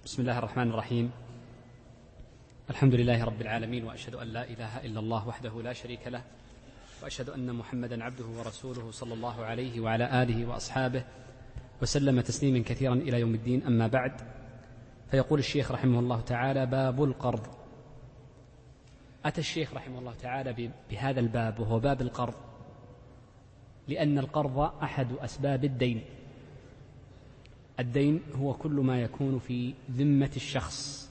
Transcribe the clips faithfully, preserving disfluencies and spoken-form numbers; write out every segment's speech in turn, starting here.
بسم الله الرحمن الرحيم. الحمد لله رب العالمين، وأشهد أن لا إله إلا الله وحده لا شريك له، وأشهد أن محمدا عبده ورسوله صلى الله عليه وعلى آله وأصحابه وسلم تسليما كثيرا إلى يوم الدين. أما بعد، فيقول الشيخ رحمه الله تعالى: باب القرض. أتى الشيخ رحمه الله تعالى بهذا الباب وهو باب القرض لأن القرض أحد أسباب الدين. الدين هو كل ما يكون في ذمة الشخص،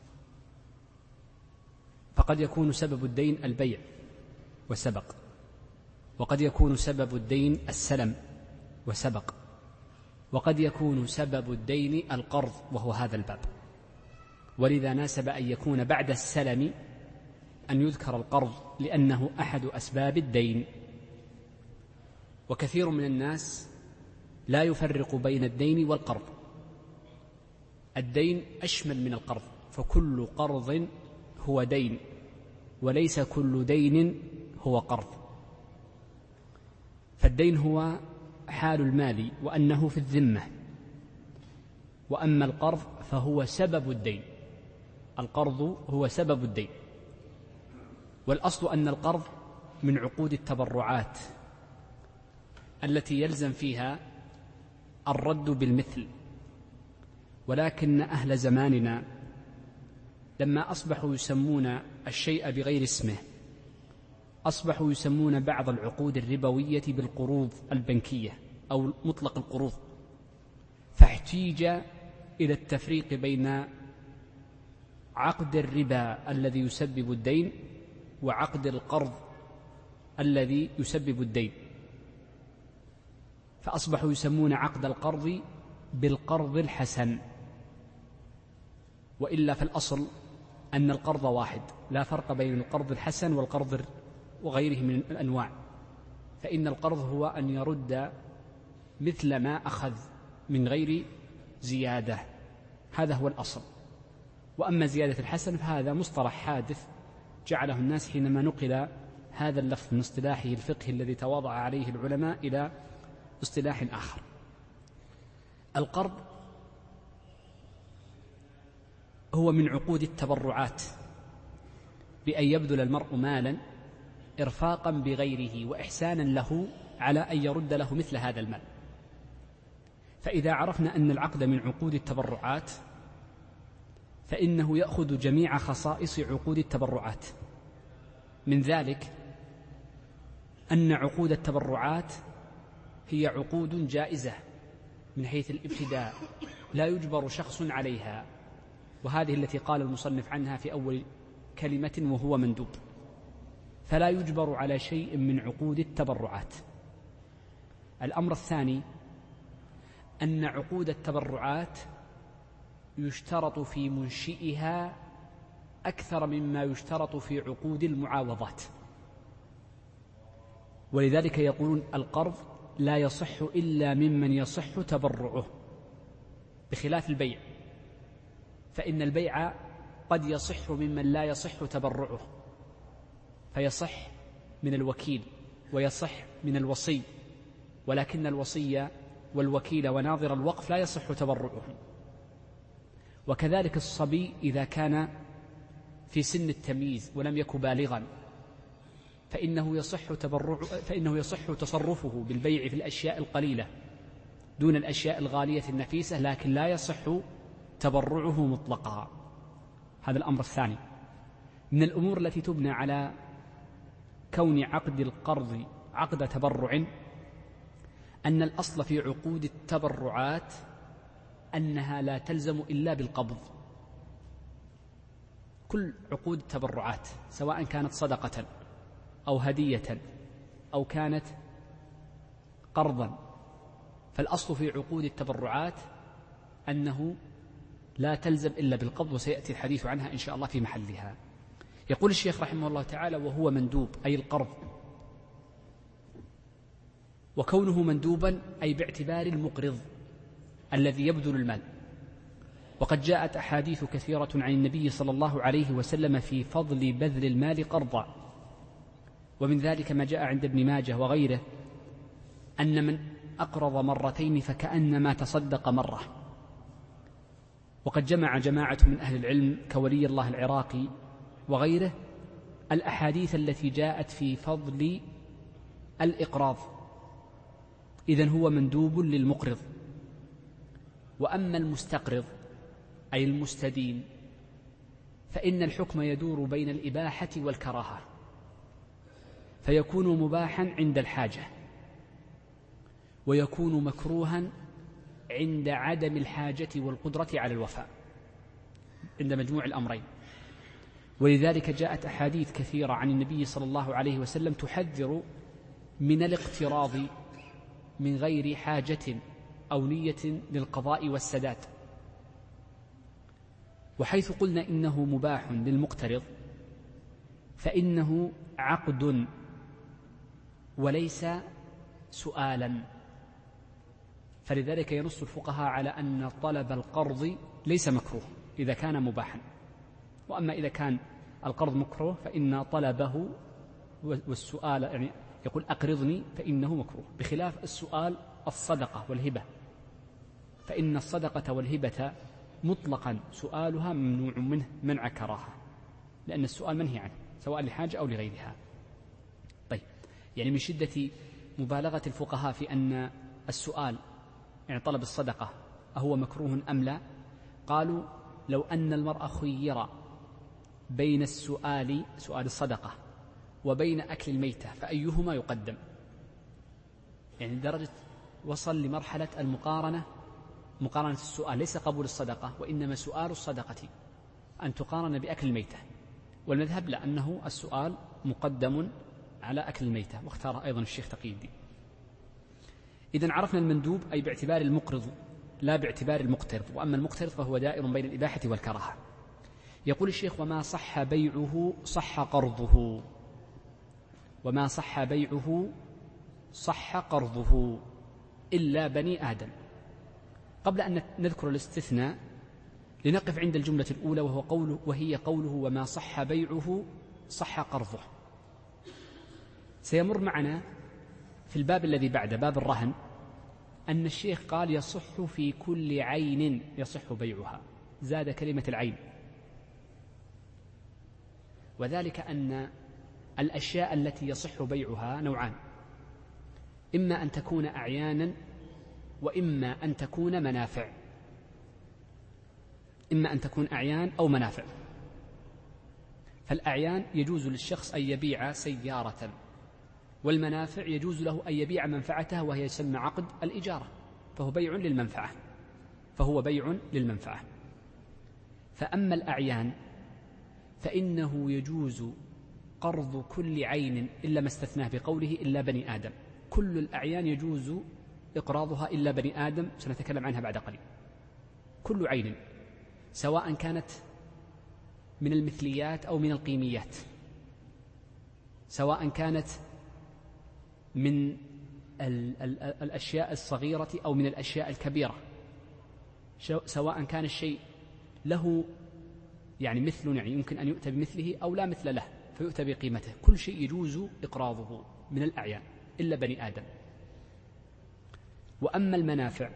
فقد يكون سبب الدين البيع وسبق، وقد يكون سبب الدين السلم وسبق، وقد يكون سبب الدين القرض وهو هذا الباب. ولذا ناسب أن يكون بعد السلم أن يذكر القرض لأنه أحد أسباب الدين. وكثير من الناس لا يفرق بين الدين والقرض. الدين أشمل من القرض، فكل قرض هو دين، وليس كل دين هو قرض. فالدين هو حال المال وأنه في الذمة، وأما القرض فهو سبب الدين. القرض هو سبب الدين، والأصل أن القرض من عقود التبرعات التي يلزم فيها الرد بالمثل. ولكن أهل زماننا لما أصبحوا يسمون الشيء بغير اسمه، أصبحوا يسمون بعض العقود الربوية بالقروض البنكية أو مطلق القروض، فاحتيج إلى التفريق بين عقد الربا الذي يسبب الدين وعقد القرض الذي يسبب الدين، فأصبحوا يسمون عقد القرض بالقرض الحسن. وإلا في الأصل أن القرض واحد، لا فرق بين القرض الحسن والقرض وغيره من الأنواع، فإن القرض هو أن يرد مثل ما أخذ من غير زيادة، هذا هو الأصل. وأما زيادة الحسن فهذا مصطلح حادث جعله الناس حينما نقل هذا اللفظ من اصطلاحه الفقهي الذي تواضع عليه العلماء إلى اصطلاح آخر. القرض هو من عقود التبرعات، بأن يبذل المرء مالا إرفاقا بغيره وإحسانا له على أن يرد له مثل هذا المال. فإذا عرفنا أن العقد من عقود التبرعات فإنه يأخذ جميع خصائص عقود التبرعات. من ذلك أن عقود التبرعات هي عقود جائزة من حيث الابتداء، لا يجبر شخص عليها، وهذه التي قال المصنف عنها في أول كلمة وهو مندوب، فلا يجبر على شيء من عقود التبرعات. الأمر الثاني أن عقود التبرعات يشترط في منشئها أكثر مما يشترط في عقود المعاوضات، ولذلك يقولون القرض لا يصح إلا ممن يصح تبرعه، بخلاف البيع، فإن البيع قد يصح ممن لا يصح تبرعه، فيصح من الوكيل ويصح من الوصي، ولكن الوصي والوكيل وناظر الوقف لا يصح تبرعه. وكذلك الصبي إذا كان في سن التمييز ولم يكن بالغا فإنه يصح تبرع فإنه يصح تصرفه بالبيع في الأشياء القليلة دون الأشياء الغالية النفيسة، لكن لا يصح تبرعه مطلقا. هذا الأمر الثاني. من الأمور التي تبنى على كون عقد القرض عقد تبرع أن الأصل في عقود التبرعات أنها لا تلزم إلا بالقبض. كل عقود التبرعات سواء كانت صدقة أو هدية أو كانت قرضا، فالأصل في عقود التبرعات أنه لا تلزم إلا بالقبض، وسيأتي الحديث عنها إن شاء الله في محلها. يقول الشيخ رحمه الله تعالى: وهو مندوب أي القرض، وكونه مندوبا أي باعتبار المقرض الذي يبذل المال. وقد جاءت أحاديث كثيرة عن النبي صلى الله عليه وسلم في فضل بذل المال قرضا، ومن ذلك ما جاء عند ابن ماجه وغيره أن من أقرض مرتين فكأنما تصدق مرة، وقد جمع جماعة من أهل العلم كولي الله العراقي وغيره الأحاديث التي جاءت في فضل الإقراض، إذن هو مندوب للمقرض. وأما المستقرض أي المستدين فإن الحكم يدور بين الإباحة والكراهة، فيكون مباحا عند الحاجة ويكون مكروها عند عدم الحاجة والقدرة على الوفاء، عند مجموع الأمرين. ولذلك جاءت أحاديث كثيرة عن النبي صلى الله عليه وسلم تحذر من الاقتراض من غير حاجة أو نية للقضاء والسداد. وحيث قلنا إنه مباح للمقترض فإنه عقد وليس سؤالا، فلذلك ينص الفقهاء على أن طلب القرض ليس مكروه إذا كان مباحا. وأما إذا كان القرض مكروه فإن طلبه والسؤال، يعني يقول أقرضني، فإنه مكروه، بخلاف السؤال الصدقة والهبة، فإن الصدقة والهبة مطلقا سؤالها ممنوع منه منع كراهة، لأن السؤال منهي عنه سواء لحاجة أو لغيرها. طيب، يعني من شدة مبالغة الفقهاء في أن السؤال يعني طلب الصدقة أهو مكروه أم لا، قالوا لو أن المرء خير بين السؤال سؤال الصدقة وبين أكل الميتة فأيهما يقدم، يعني درجة وصل لمرحلة المقارنة، مقارنة السؤال ليس قبول الصدقة وإنما سؤال الصدقة أن تقارن بأكل الميتة، والمذهب لأنه السؤال مقدم على أكل الميتة، واختار أيضا الشيخ تقي الدين. إذن عرفنا المندوب أي باعتبار المقرض لا باعتبار المقترض، وأما المقترض فهو دائر بين الإباحة والكراهة. يقول الشيخ: وما صح بيعه صح قرضه، وما صح بيعه صح قرضه إلا بني آدم. قبل أن نذكر الاستثناء لنقف عند الجملة الأولى، وهو قوله وهي قوله وما صح بيعه صح قرضه. سيمر معنا في الباب الذي بعد باب الرهن أن الشيخ قال يصح في كل عين يصح بيعها، زاد كلمة العين، وذلك أن الأشياء التي يصح بيعها نوعان: إما أن تكون أعيانا وإما أن تكون منافع، إما أن تكون أعيان أو منافع. فالأعيان يجوز للشخص أن يبيع سيارة، والمنافع يجوز له أن يبيع منفعته وهي يسمى عقد الإجارة، فهو بيع للمنفعة فهو بيع للمنفعة. فأما الأعيان فإنه يجوز قرض كل عين إلا ما استثناه بقوله إلا بني آدم. كل الأعيان يجوز إقراضها إلا بني آدم، سنتكلم عنها بعد قليل. كل عين سواء كانت من المثليات أو من القيميات، سواء كانت من ال ال الأشياء الصغيرة أو من الأشياء الكبيرة، سواء كان الشيء له يعني مثل، يعني يمكن أن يؤتى بمثله أو لا مثل له فيؤتى بقيمته، كل شيء يجوز إقراضه من الأعيان إلا بني آدم. وأما المنافع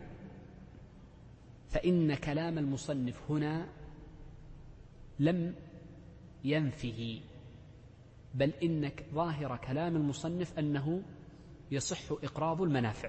فإن كلام المصنف هنا لم ينفه، بل إن ظاهر كلام المصنف أنه يصح إقراض المنافع.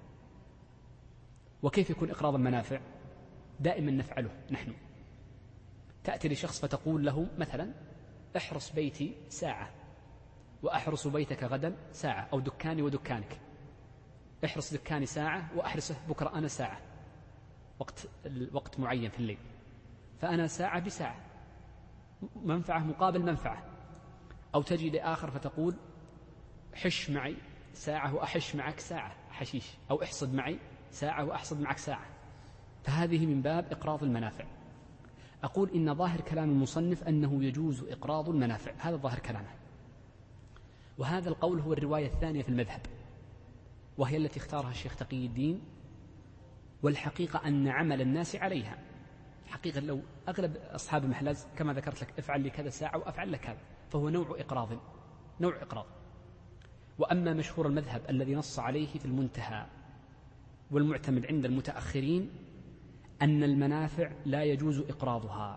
وكيف يكون إقراض المنافع؟ دائما نفعله نحن، تأتي لشخص فتقول له مثلا احرس بيتي ساعة وأحرس بيتك غدا ساعة، أو دكاني ودكانك، احرس دكاني ساعة وأحرسه بكرة أنا ساعة، وقت الوقت معين في الليل، فأنا ساعة بساعة، منفعة مقابل منفعة. أو تجي لآخر فتقول حش معي ساعة وأحش معك ساعة حشيش، أو احصد معي ساعة وأحصد معك ساعة، فهذه من باب إقراض المنافع. أقول إن ظاهر كلام المصنف أنه يجوز إقراض المنافع، هذا ظاهر كلامه، وهذا القول هو الرواية الثانية في المذهب، وهي التي اختارها الشيخ تقي الدين. والحقيقة أن عمل الناس عليها، حقيقة لو أغلب أصحاب المحلات كما ذكرت لك افعل لي كذا ساعة وأفعل لك هذا، فهو نوع إقراض نوع إقراض. وأما مشهور المذهب الذي نص عليه في المنتهى والمعتمد عند المتأخرين أن المنافع لا يجوز إقراضها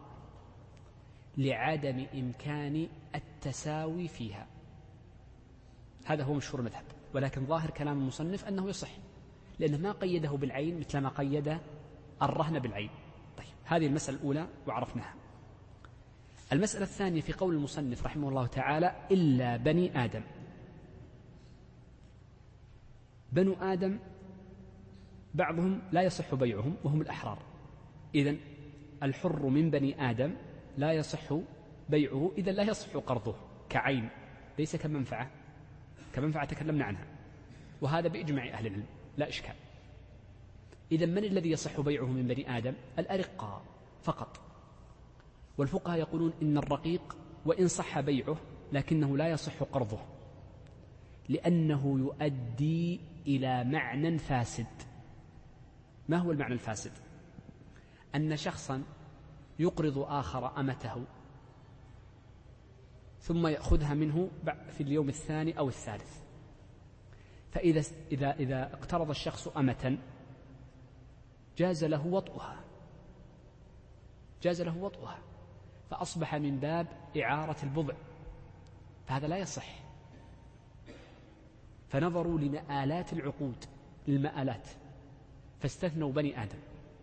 لعدم إمكان التساوي فيها. هذا هو مشهور المذهب، ولكن ظاهر كلام المصنف أنه يصح، لأنه ما قيده بالعين مثل ما قيد الرهن بالعين. طيب، هذه المسألة الأولى وعرفناها. المسألة الثانية في قول المصنف رحمه الله تعالى: إلا بني آدم. بنو آدم بعضهم لا يصح بيعهم وهم الأحرار، إذن الحر من بني آدم لا يصح بيعه، إذن لا يصح قرضه كعين، ليس كمنفعة. كمنفعة تكلمنا عنها، وهذا بإجماع أهل العلم لا إشكال. إذن من الذي يصح بيعه من بني آدم؟ الأرقاء فقط. والفقهاء يقولون إن الرقيق وإن صح بيعه لكنه لا يصح قرضه، لأنه يؤدي إلى معنى فاسد. ما هو المعنى الفاسد؟ أن شخصا يقرض آخر أمته ثم يأخذها منه في اليوم الثاني أو الثالث، فإذا إذا إذا اقترض الشخص أمة جاز له وطئها جاز له وطئها فأصبح من باب إعارة البضع، فهذا لا يصح. فنظروا لمآلات العقود، للمآلات، فاستثنوا بني آدم.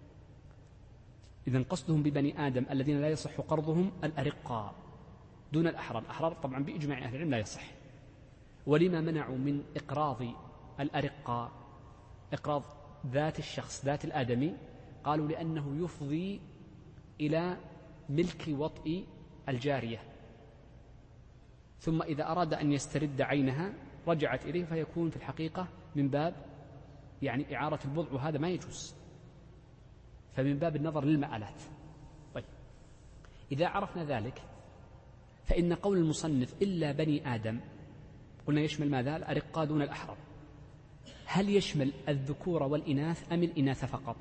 إذن قصدهم ببني آدم الذين لا يصح قرضهم الأرقاء دون الأحرار. الأحرار طبعا بإجماع أهل العلم لا يصح. ولما منعوا من إقراض الأرقاء إقراض ذات الشخص ذات الآدمي؟ قالوا لأنه يفضي إلى ملك وطئ الجارية، ثم إذا أراد أن يسترد عينها رجعت إليه، فيكون في الحقيقة من باب يعني إعارة البضع، وهذا ما يجوز، فمن باب النظر للمآلات. طيب، إذا عرفنا ذلك فإن قول المصنف إلا بني آدم قلنا يشمل ماذا؟ الأرقاء دون الأحرار. هل يشمل الذكور والإناث أم الإناث فقط؟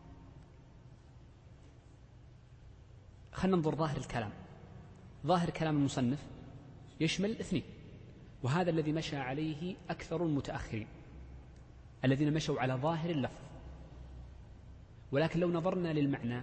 خلنا ننظر ظاهر الكلام. ظاهر كلام المصنف يشمل الاثنين، وهذا الذي مشى عليه أكثر المتأخرين الذين مشوا على ظاهر اللفظ. ولكن لو نظرنا للمعنى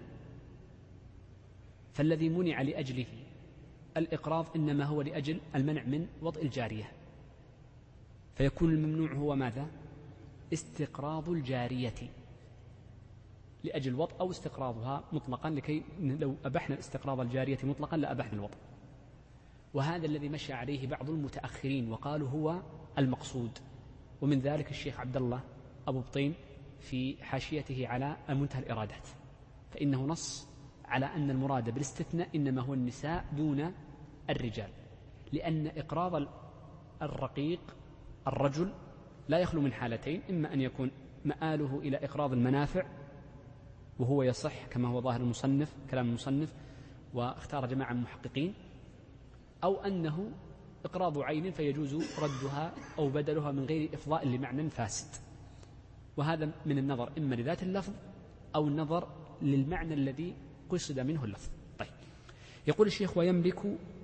فالذي منع لأجله الإقراض إنما هو لأجل المنع من وطئ الجارية، فيكون الممنوع هو ماذا؟ استقراض الجارية لأجل الوطء أو استقراضها مطلقا، لكي لو أبحنا استقراض الجارية مطلقا لأبحنا الوطء. وهذا الذي مشى عليه بعض المتأخرين وقالوا هو المقصود، ومن ذلك الشيخ عبد الله أبو بطين في حاشيته على منتهى الإرادات، فإنه نص على أن المراد بالاستثناء إنما هو النساء دون الرجال، لأن إقراض الرقيق الرجل لا يخلو من حالتين: إما أن يكون مآله إلى إقراض المنافع وهو يصح كما هو ظاهر المصنف كلام المصنف واختار جماعة من المحققين، أو أنه إقراض عين فيجوز ردها أو بدلها من غير إفضاء لمعنى فاسد. وهذا من النظر إما لذات اللفظ أو النظر للمعنى الذي قصد منه اللفظ. طيب، يقول الشيخ: ويملك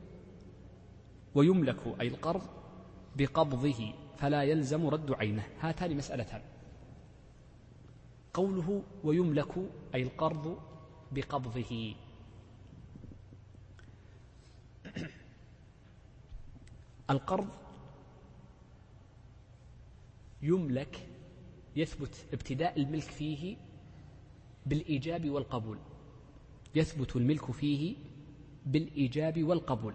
ويملك أي القرض بقبضه فلا يلزم رد عينه. هاتان مسألتان. قوله ويملك أي القرض بقبضه، القرض يملك يثبت ابتداء الملك فيه بالإيجاب والقبول، يثبت الملك فيه بالإيجاب والقبول،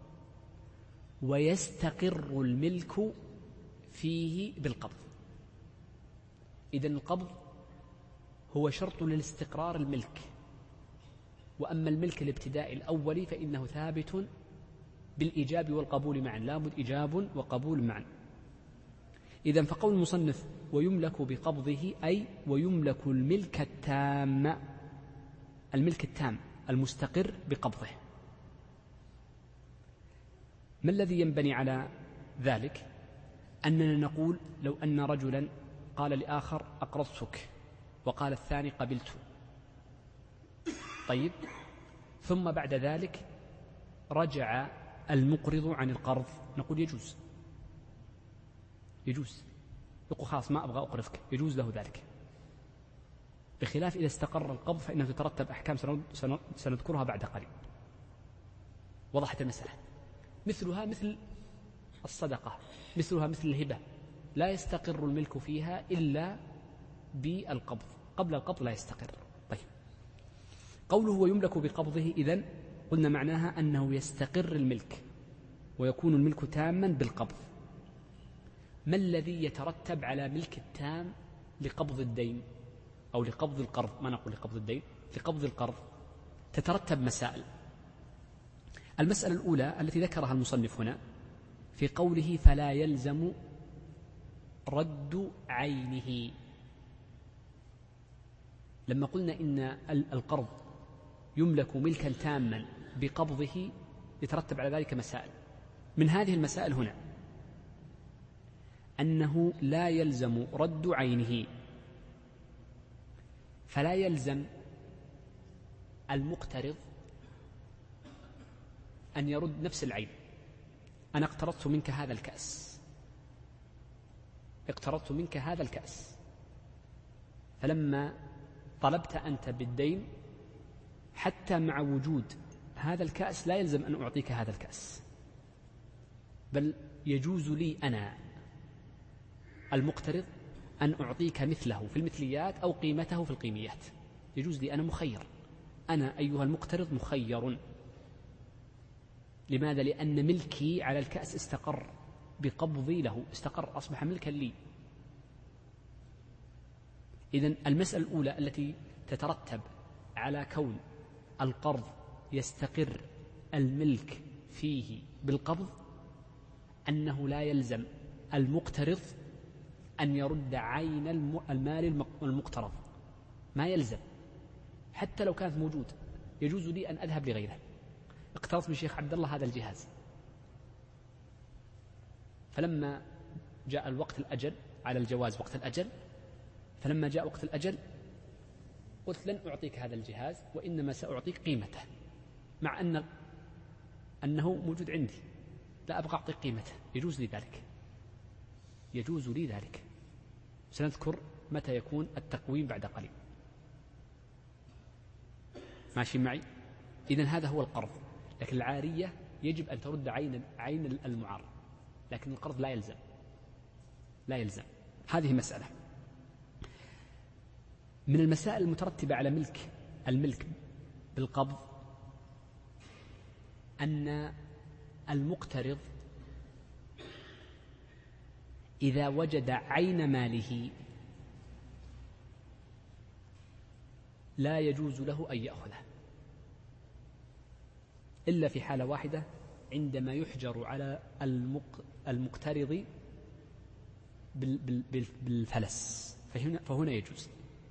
ويستقر الملك فيه بالقبض. إذن القبض هو شرط للاستقرار الملك، وأما الملك الابتدائي الأولي فإنه ثابت بالإيجاب والقبول معا، لا بد إيجاب وقبول معا. إذن فقول المصنف ويملك بقبضه أي ويملك الملك التام، الملك التام المستقر بقبضه. ما الذي ينبني على ذلك؟ أننا نقول لو أن رجلا قال لآخر أقرضتك، وقال الثاني قبلت، طيب، ثم بعد ذلك رجع المقرض عن القرض، نقول يجوز يجوز يقول خلاص ما أبغى أقرضك، يجوز له ذلك. بخلاف إذا استقر القبض فإنه تترتب أحكام سنذكرها بعد قليل. وضحت المسألة. مثلها مثل الصدقة، مثلها مثل الهبة، لا يستقر الملك فيها إلا بالقبض، قبل القبض لا يستقر. طيب، قوله ويملك بقبضه، إذن قلنا معناها أنه يستقر الملك ويكون الملك تاما بالقبض. ما الذي يترتب على ملك التام لقبض الدين أو لقبض القرض؟ ما نقول لقبض الدين، لقبض القرض تترتب مسائل. المسألة الأولى التي ذكرها المصنف هنا في قوله فلا يلزم رد عينه. لما قلنا إن القرض يملك ملكا تاما بقبضه يترتب على ذلك مسائل. من هذه المسائل هنا أنه لا يلزم رد عينه، فلا يلزم المقترض أن يرد نفس العين. أنا اقترضت منك هذا الكأس، اقترضت منك هذا الكأس، فلما طلبت أنت بالدين حتى مع وجود هذا الكأس لا يلزم أن أعطيك هذا الكأس، بل يجوز لي أنا المقترض أن أعطيك مثله في المثليات أو قيمته في القيميات. يجوز لي، أنا مخير، أنا أيها المقترض مخير. لماذا؟ لأن ملكي على الكأس استقر بقبضي له، استقر، أصبح ملكا لي. إذن المسألة الأولى التي تترتب على كون القرض يستقر الملك فيه بالقبض أنه لا يلزم المقترض أن يرد عين المال المقترض، ما يلزم حتى لو كانت موجود. يجوز لي أن أذهب لغيره. اقترضت من شيخ عبد الله هذا الجهاز، فلما جاء الوقت الأجل على الجواز وقت الأجل، فلما جاء وقت الأجل قلت لن أعطيك هذا الجهاز وإنما سأعطيك قيمته، مع أن أنه موجود عندي، لا أبغى أعطيك قيمته. يجوز لي ذلك، يجوز لي ذلك. سنذكر متى يكون التقويم بعد قليل. ماشي معي؟ إذن هذا هو القرض. لكن العارية يجب أن ترد عين عين المعارض، لكن القرض لا يلزم، لا يلزم. هذه مسألة. من المسائل المترتبة على ملك الملك بالقبض أن المقترض إذا وجد عين ماله لا يجوز له أن يأخذه إلا في حالة واحدة، عندما يحجر على المقترض بالفلس، فهنا يجوز.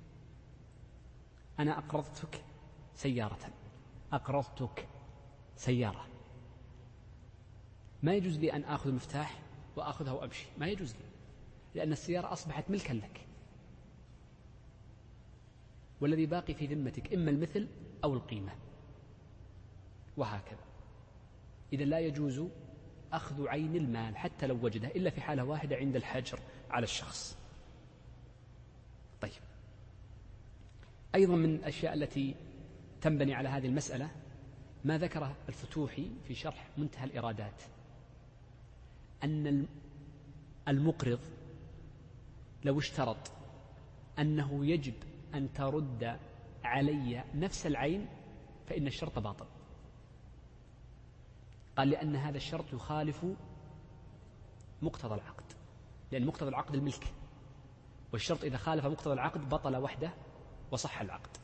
أنا أقرضتك سيارة، أقرضتك سيارة، ما يجوز لي أن آخذ المفتاح وآخذها وأمشي، ما يجوز لي، لأن السيارة أصبحت ملكا لك، والذي باقي في ذمتك إما المثل أو القيمة، وهكذا. إذا لا يجوز أخذ عين المال حتى لو وجده إلا في حالة واحدة، عند الحجر على الشخص. طيب، أيضا من الأشياء التي تنبني على هذه المسألة ما ذكره الفتوحي في شرح منتهى الإرادات، أن المقرض لو اشترط أنه يجب أن ترد علي نفس العين فإن الشرط باطل. قال لأن هذا الشرط يخالف مقتضى العقد، لأن مقتضى العقد الملك، والشرط إذا خالف مقتضى العقد بطل وحده وصح العقد.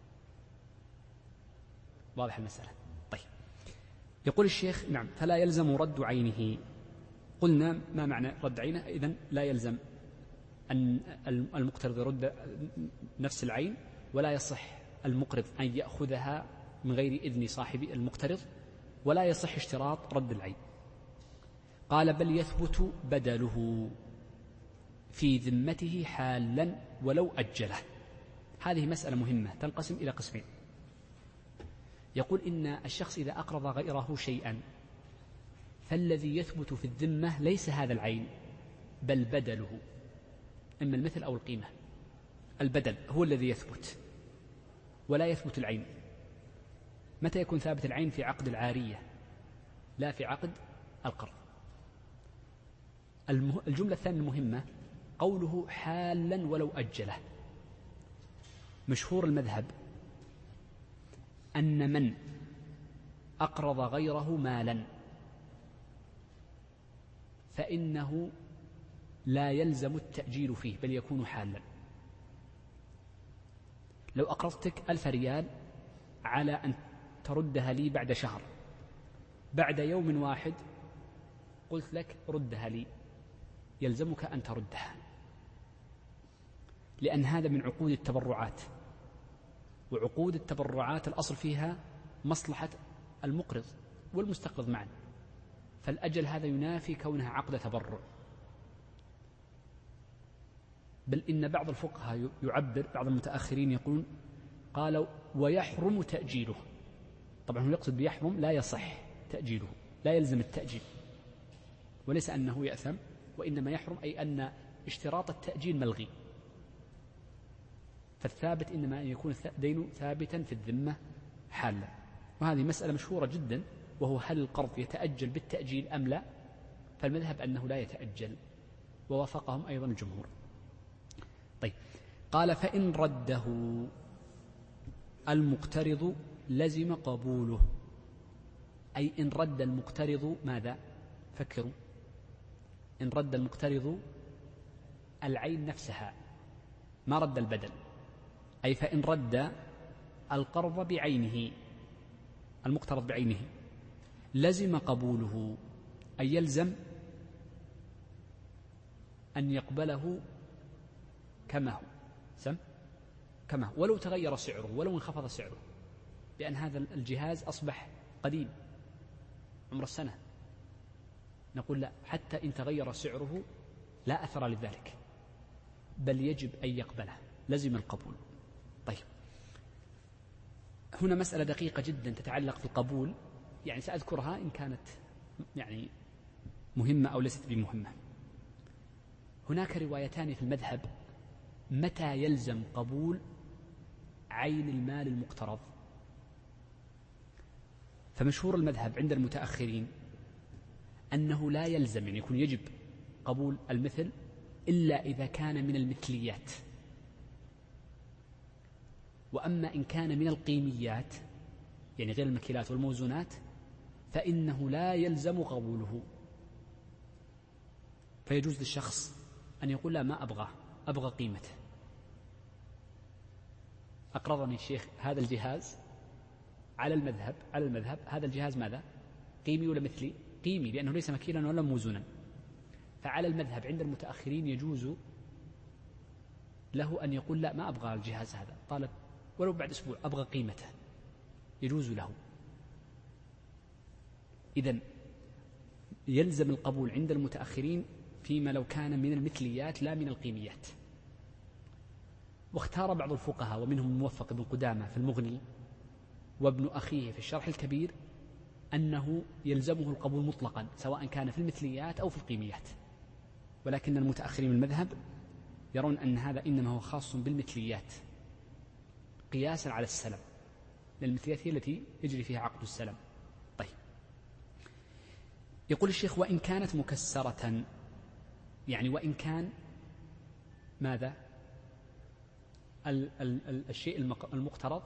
واضح المسألة؟ طيب، يقول الشيخ نعم فلا يلزم رد عينه. قلنا ما معنى رد عينه؟ إذن لا يلزم أن المقترض يرد نفس العين، ولا يصح المقرض أن يأخذها من غير إذن صاحب المقترض، ولا يصح اشتراط رد العين. قال بل يثبت بدله في ذمته حالا ولو أجله. هذه مسألة مهمة تنقسم إلى قسمين. يقول إن الشخص إذا أقرض غيره شيئا فالذي يثبت في الذمة ليس هذا العين بل بدله، إما المثل أو القيمة. البدل هو الذي يثبت. ولا يثبت العين. متى يكون ثابت العين؟ في عقد العارية لا في عقد القرض. الجملة الثانية المهمة قوله حالا ولو أجله. مشهور المذهب أن من أقرض غيره مالا فإنه لا يلزم التأجيل فيه بل يكون حالا. لو أقرضتك ألف ريال على أن تردها لي بعد شهر، بعد يوم واحد قلت لك ردها لي، يلزمك أن تردها، لأن هذا من عقود التبرعات، وعقود التبرعات الأصل فيها مصلحة المقرض والمستقرض معا، فالأجل هذا ينافي كونها عقد تبرع. بل إن بعض الفقهاء يعبر، بعض المتأخرين يقولون قالوا ويحرم تأجيله. طبعا هو يقصد بيحرم لا يصح تأجيله، لا يلزم التأجيل، وليس أنه يأثم، وإنما يحرم أي أن اشتراط التأجيل ملغي. فالثابت إنما أن يكون دين ثابتا في الذمة حالا. وهذه مسألة مشهورة جدا، وهو هل القرض يتأجل بالتأجيل أم لا؟ فالمذهب أنه لا يتأجل، ووافقهم أيضا الجمهور. طيب، قال فإن رده المقترض لزم قبوله، أي إن رد المقترض ماذا؟ فكروا، إن رد المقترض العين نفسها ما رد البدل، أي فإن رد القرض بعينه، المقترض بعينه، لزم قبوله، أي يلزم أن يقبله كما هو، سم كما هو، ولو تغير سعره ولو انخفض سعره، لأن هذا الجهاز أصبح قديم عمر السنة. نقول لا، حتى إن تغير سعره لا أثر لذلك، بل يجب أن يقبله، لزم القبول. طيب، هنا مسألة دقيقة جدا تتعلق بالقبول، يعني سأذكرها إن كانت يعني مهمة أو ليست بمهمة. هناك روايتان في المذهب متى يلزم قبول عين المال المقترض. فمشهور المذهب عند المتأخرين أنه لا يلزم، يعني يكون يجب قبول المثل إلا إذا كان من المثليات، وأما إن كان من القيميات يعني غير المكيلات والموزونات فإنه لا يلزم قبوله. فيجوز للشخص أن يقول لا، ما أبغاه، أبغى قيمته. أقرضني الشيخ هذا الجهاز على المذهب على المذهب هذا الجهاز ماذا؟ قيمي ولا مثلي؟ قيمي، لأنه ليس مكيلا ولا موزونا. فعلى المذهب عند المتأخرين يجوز له أن يقول لا، ما أبغى الجهاز هذا، طالب ولو بعد أسبوع، أبغى قيمته، يجوز له. إذن يلزم القبول عند المتأخرين فيما لو كان من المثليات لا من القيميات. واختار بعض الفقهاء ومنهم الموفق بن قدامة في المغني وابن أخيه في الشرح الكبير أنه يلزمه القبول مطلقا سواء كان في المثليات أو في القيميات، ولكن المتأخرين من المذهب يرون أن هذا إنما هو خاص بالمثليات قياسا على السلم، لأن المثليات هي التي يجري فيها عقد السلم. طيب، يقول الشيخ وإن كانت مكسرة، يعني وإن كان ماذا؟ ال ال ال الشيء المقترض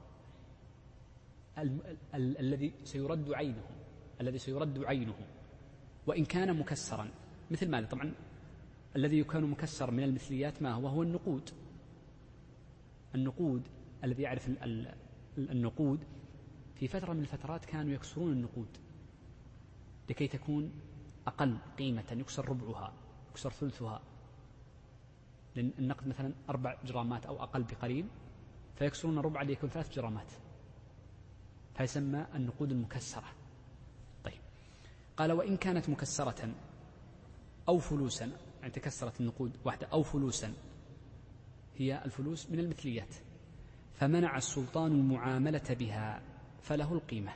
ال ال الذي سيرد عينه الذي سيرد عينه وإن كان مكسرا، مثل ماذا؟ طبعا الذي يكون مكسر من المثليات ما هو؟ هو النقود. النقود الذي يعرف النقود في فترة من الفترات كانوا يكسرون النقود لكي تكون أقل قيمة، يكسر ربعها، يكسر ثلثها، لأن النقد مثلا أربع جرامات أو أقل بقليل، فيكسرون الربع ليكون ثلاث جرامات، فيسمى النقود المكسرة. طيب، قال وإن كانت مكسرة أو فلوسا، يعني تكسرت النقود واحدة أو فلوسا، هي الفلوس من المثليات، فمنع السلطان المعاملة بها فله القيمة.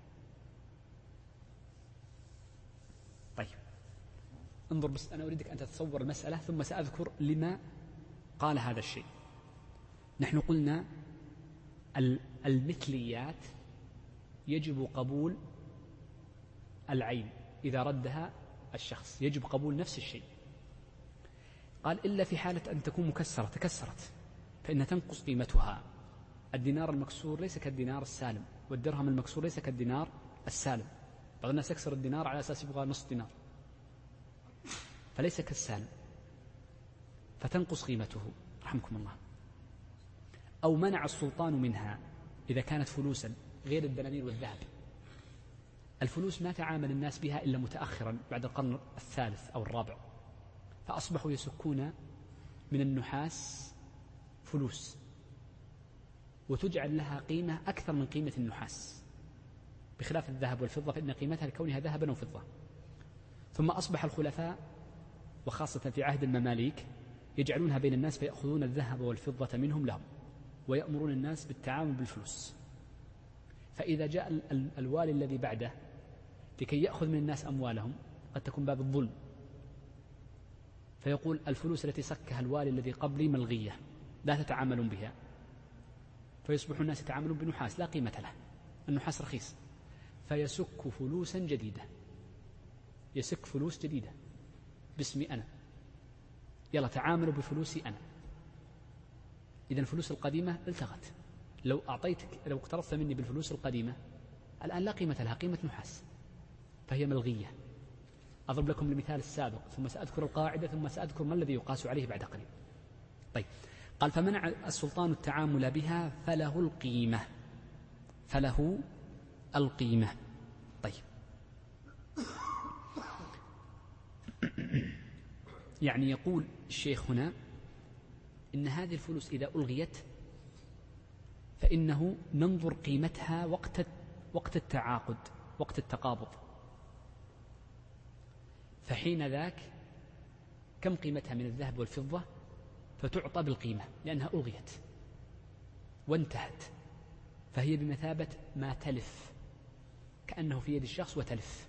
طيب، انظر بس، أنا أريدك أن تتصور المسألة ثم سأذكر لما قال هذا الشيء. نحن قلنا المثليات يجب قبول العين إذا ردها الشخص، يجب قبول نفس الشيء. قال إلا في حالة أن تكون مكسرة تكسرت فإنها تنقص قيمتها. الدينار المكسور ليس كالدينار السالم، والدرهم المكسور ليس كالدينار السالم. بعض الناس يكسر الدينار على أساس يبغى نصف دينار، فليس كالسالم، فتنقص قيمته رحمكم الله. أو منع السلطان منها إذا كانت فلوسا غير الدنانير والذهب. الفلوس ما تعامل الناس بها إلا متأخرا بعد القرن الثالث أو الرابع، فأصبحوا يسكون من النحاس فلوس وتجعل لها قيمة أكثر من قيمة النحاس، بخلاف الذهب والفضة فإن قيمتها لكونها ذهبا وفضة. ثم أصبح الخلفاء وخاصة في عهد المماليك يجعلونها بين الناس فيأخذون الذهب والفضة منهم لهم ويأمرون الناس بالتعامل بالفلوس. فإذا جاء الوالي الذي بعده لكي يأخذ من الناس أموالهم قد تكون باب الظلم، فيقول الفلوس التي سكها الوالي الذي قبلي ملغية لا تتعاملون بها، فيصبح الناس يتعاملون بنحاس لا قيمة له، النحاس رخيص، فيسك فلوسا جديدة، يسك فلوس جديدة باسمي أنا، يلا تعاملوا بفلوسي أنا. إذن الفلوس القديمة التغت، لو أعطيتك لو اقترضت مني بالفلوس القديمة الآن لا قيمة لها، قيمة نحاس، فهي ملغية. أضرب لكم المثال السابق ثم سأذكر القاعدة ثم سأذكر ما الذي يقاس عليه بعد قليل. طيب، قال فمنع السلطان التعامل بها فله القيمة، فله القيمة. طيب، يعني يقول الشيخ هنا إن هذه الفلوس إذا ألغيت فإنه ننظر قيمتها وقت وقت التعاقد، وقت التقابض، فحين ذاك كم قيمتها من الذهب والفضة فتعطى بالقيمة لأنها ألغيت وانتهت، فهي بمثابة ما تلف، كأنه في يد الشخص وتلف.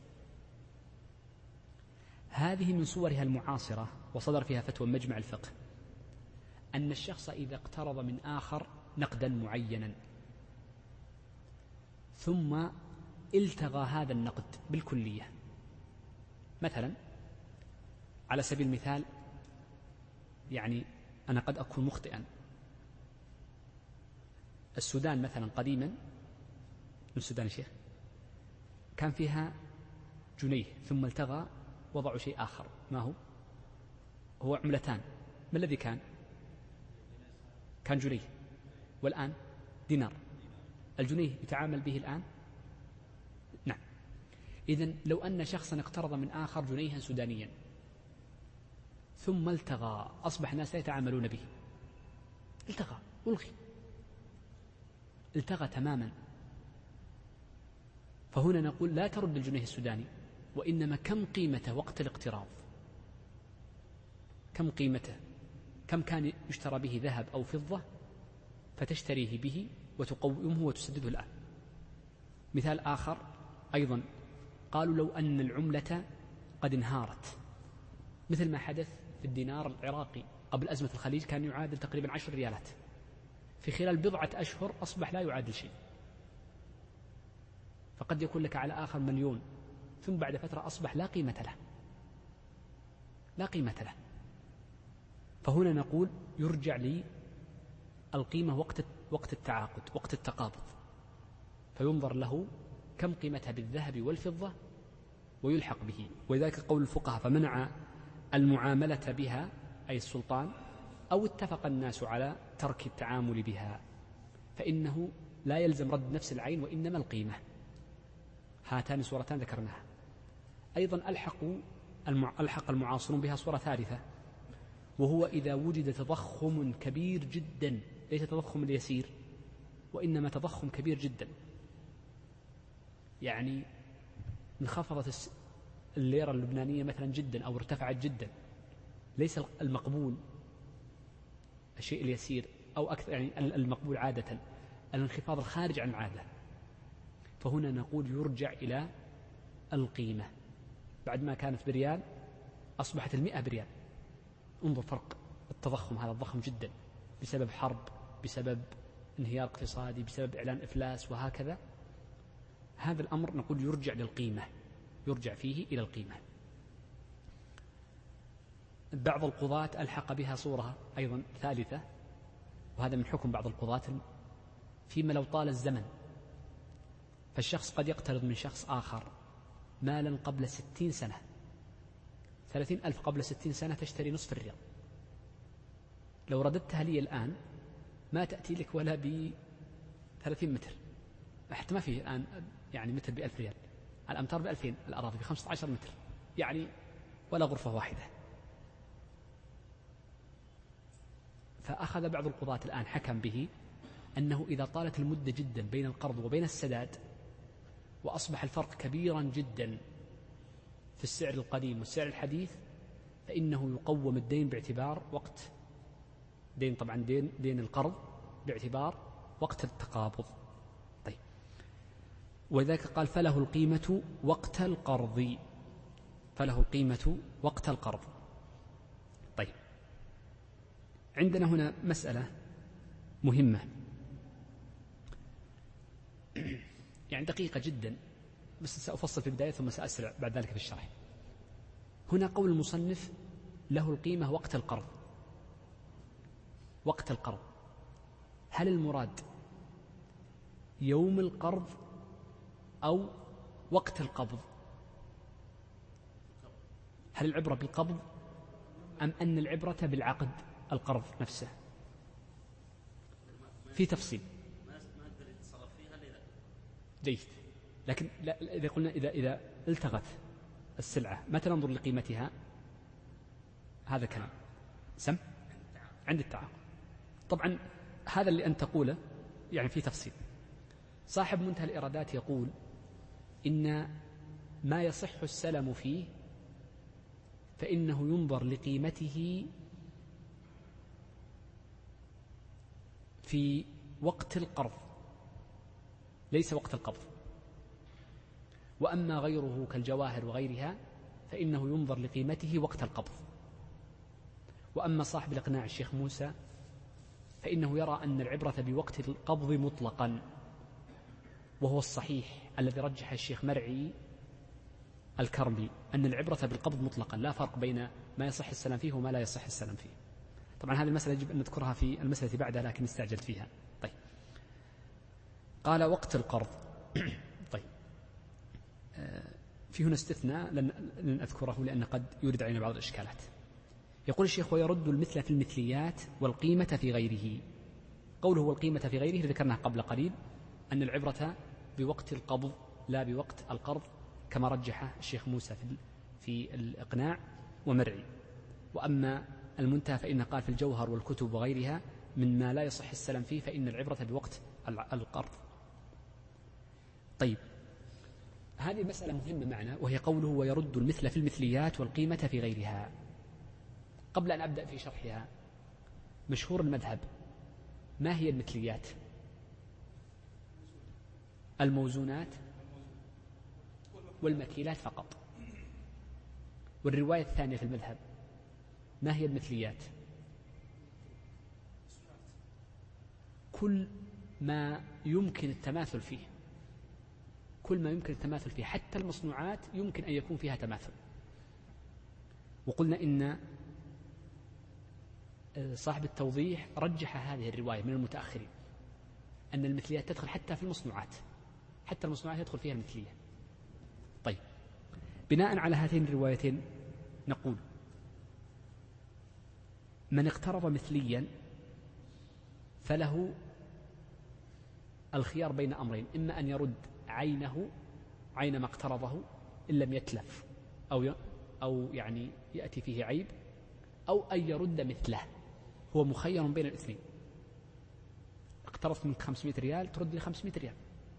هذه من صورها المعاصرة وصدر فيها فتوى مجمع الفقه أن الشخص إذا اقترض من آخر نقدا معينا ثم التغى هذا النقد بالكلية، مثلا على سبيل المثال، يعني أنا قد أكون مخطئا، السودان مثلا قديما، من السودان يا شيخ، كان فيها جنيه ثم التغى وضعوا شيء آخر، ما هو؟ هو عملتان، ما الذي كان؟ كان جنيه، والآن دينار. الجنيه يتعامل به الآن؟ نعم. إذن لو أن شخصا اقترض من آخر جنيها سودانيا ثم التغى أصبح الناس لا يتعاملون به، التغى ألغي، التغى تماما. فهنا نقول لا ترد الجنيه السوداني، وإنما كم قيمته وقت الاقتراض، كم قيمته، كم كان يشترى به ذهب أو فضة فتشتريه به وتقومه وتسدده الآن. مثال آخر أيضا، قالوا لو أن العملة قد انهارت، مثل ما حدث في الدينار العراقي قبل أزمة الخليج، كان يعادل تقريبا عشر ريالات، في خلال بضعة أشهر أصبح لا يعادل شيء، فقد يكون لك على آخر مليون ثم بعد فترة أصبح لا قيمة له، لا قيمة له. فهنا نقول يرجع لي القيمة وقت وقت التعاقد، وقت التقابض، فينظر له كم قيمتها بالذهب والفضة ويلحق به. ولذلك قول الفقهاء فمنع المعاملة بها أي السلطان، أو اتفق الناس على ترك التعامل بها، فإنه لا يلزم رد نفس العين وإنما القيمة. هاتان صورتان ذكرناها. أيضا ألحقوا ألحق المعاصرون بها صورة ثالثة، وهو إذا وجد تضخم كبير جدا، ليس تضخم اليسير وإنما تضخم كبير جدا، يعني انخفضت الليرة اللبنانية مثلا جدا أو ارتفعت جدا، ليس المقبول الشيء اليسير أو أكثر، يعني المقبول عادة الانخفاض الخارج عن العادة. فهنا نقول يرجع إلى القيمة، بعد ما كانت بريال أصبحت المئة بريال، انظر فرق التضخم، هذا الضخم جدا بسبب حرب، بسبب انهيار اقتصادي بسبب إعلان إفلاس وهكذا، هذا الأمر نقول يرجع للقيمة، يرجع فيه إلى القيمة. بعض القضاة ألحق بها صورة أيضا ثالثة، وهذا من حكم بعض القضاة فيما لو طال الزمن، فالشخص قد يقترض من شخص آخر مالا قبل ستين سنة، ثلاثين ألف قبل ستين سنة تشتري نصف الريال، لو رددتها لي الآن ما تأتي لك ولا بثلاثين متر، حتى ما فيه الآن يعني متر بألف ريال، الأمتار بألفين، الأراضي بخمسة عشر متر، يعني ولا غرفة واحدة. فأخذ بعض القضاة الآن حكم به أنه إذا طالت المدة جدا بين القرض وبين السداد وأصبح الفرق كبيرا جدا في السعر القديم والسعر الحديث، فإنه يقوم الدين باعتبار وقت دين، طبعا دين, دين القرض باعتبار وقت التقابض. طيب، وذلك قال فله القيمة وقت القرض، فله القيمة وقت القرض. طيب، عندنا هنا مسألة مهمة يعني دقيقة جدا، بس سأفصل في البداية ثم سأسرع بعد ذلك في الشرح. هنا قول المصنف له القيمة وقت القرض، وقت القرض، هل المراد يوم القرض أو وقت القبض؟ هل العبرة بالقبض أم أن العبرة بالعقد القرض نفسه؟ في تفصيل جيد، لكن لا، إذا قلنا إذا إذا التغت السلعة متى ننظر لقيمتها؟ هذا كلام سم عند التعاقد. طبعا هذا اللي أنت تقوله يعني في تفصيل. صاحب منتهى الإرادات يقول إن ما يصح السلم فيه فإنه ينظر لقيمته في وقت القرض ليس وقت القبض، وأما غيره كالجواهر وغيرها فإنه ينظر لقيمته وقت القبض. وأما صاحب الإقناع الشيخ موسى فإنه يرى أن العبرة بوقت القبض مطلقا، وهو الصحيح الذي رجح الشيخ مرعي الكرمي، أن العبرة بالقبض مطلقا، لا فرق بين ما يصح السلام فيه وما لا يصح السلام فيه. طبعا هذه المسألة يجب أن نذكرها في المسألة بعدها لكن استعجلت فيها. طيب، قال وقت القرض. طيب، في هنا استثناء لن, لن أذكره لأن قد يورد علينا بعض الإشكالات. يقول الشيخ ويرد المثل في المثليات والقيمة في غيره. قوله والقيمة في غيره ذكرناه قبل قليل أن العبرة بوقت القبض لا بوقت القرض، كما رجح الشيخ موسى في, في الإقناع ومرعي. وأما المنتهى فإن قال في الجوهر والكتب وغيرها مما لا يصح السلام فيه فإن العبرة بوقت القرض. طيب، هذه مسألة مهمة معنا، وهي قوله ويرد المثل في المثليات والقيمة في غيرها. قبل أن أبدأ في شرحها، مشهور المذهب ما هي المثليات؟ الموزونات والمكيلات فقط. والرواية الثانية في المذهب ما هي المثليات؟ كل ما يمكن التماثل فيه، كل ما يمكن التماثل فيه، حتى المصنوعات يمكن أن يكون فيها تماثل. وقلنا إن صاحب التوضيح رجح هذه الرواية من المتأخرين أن المثليات تدخل حتى في المصنوعات، حتى المصنوعات يدخل فيها المثلية. طيب، بناء على هاتين الروايتين نقول من اقترض مثليا فله الخيار بين أمرين، إما أن يرد عينه عين ما اقترضه إن لم يتلف أو أو يعني يأتي فيه عيب، أو أن يرد مثله. هو مخير بين الاثنين. اقترضت منك خمسمائة ريال ترد لي خمسمائة ريال،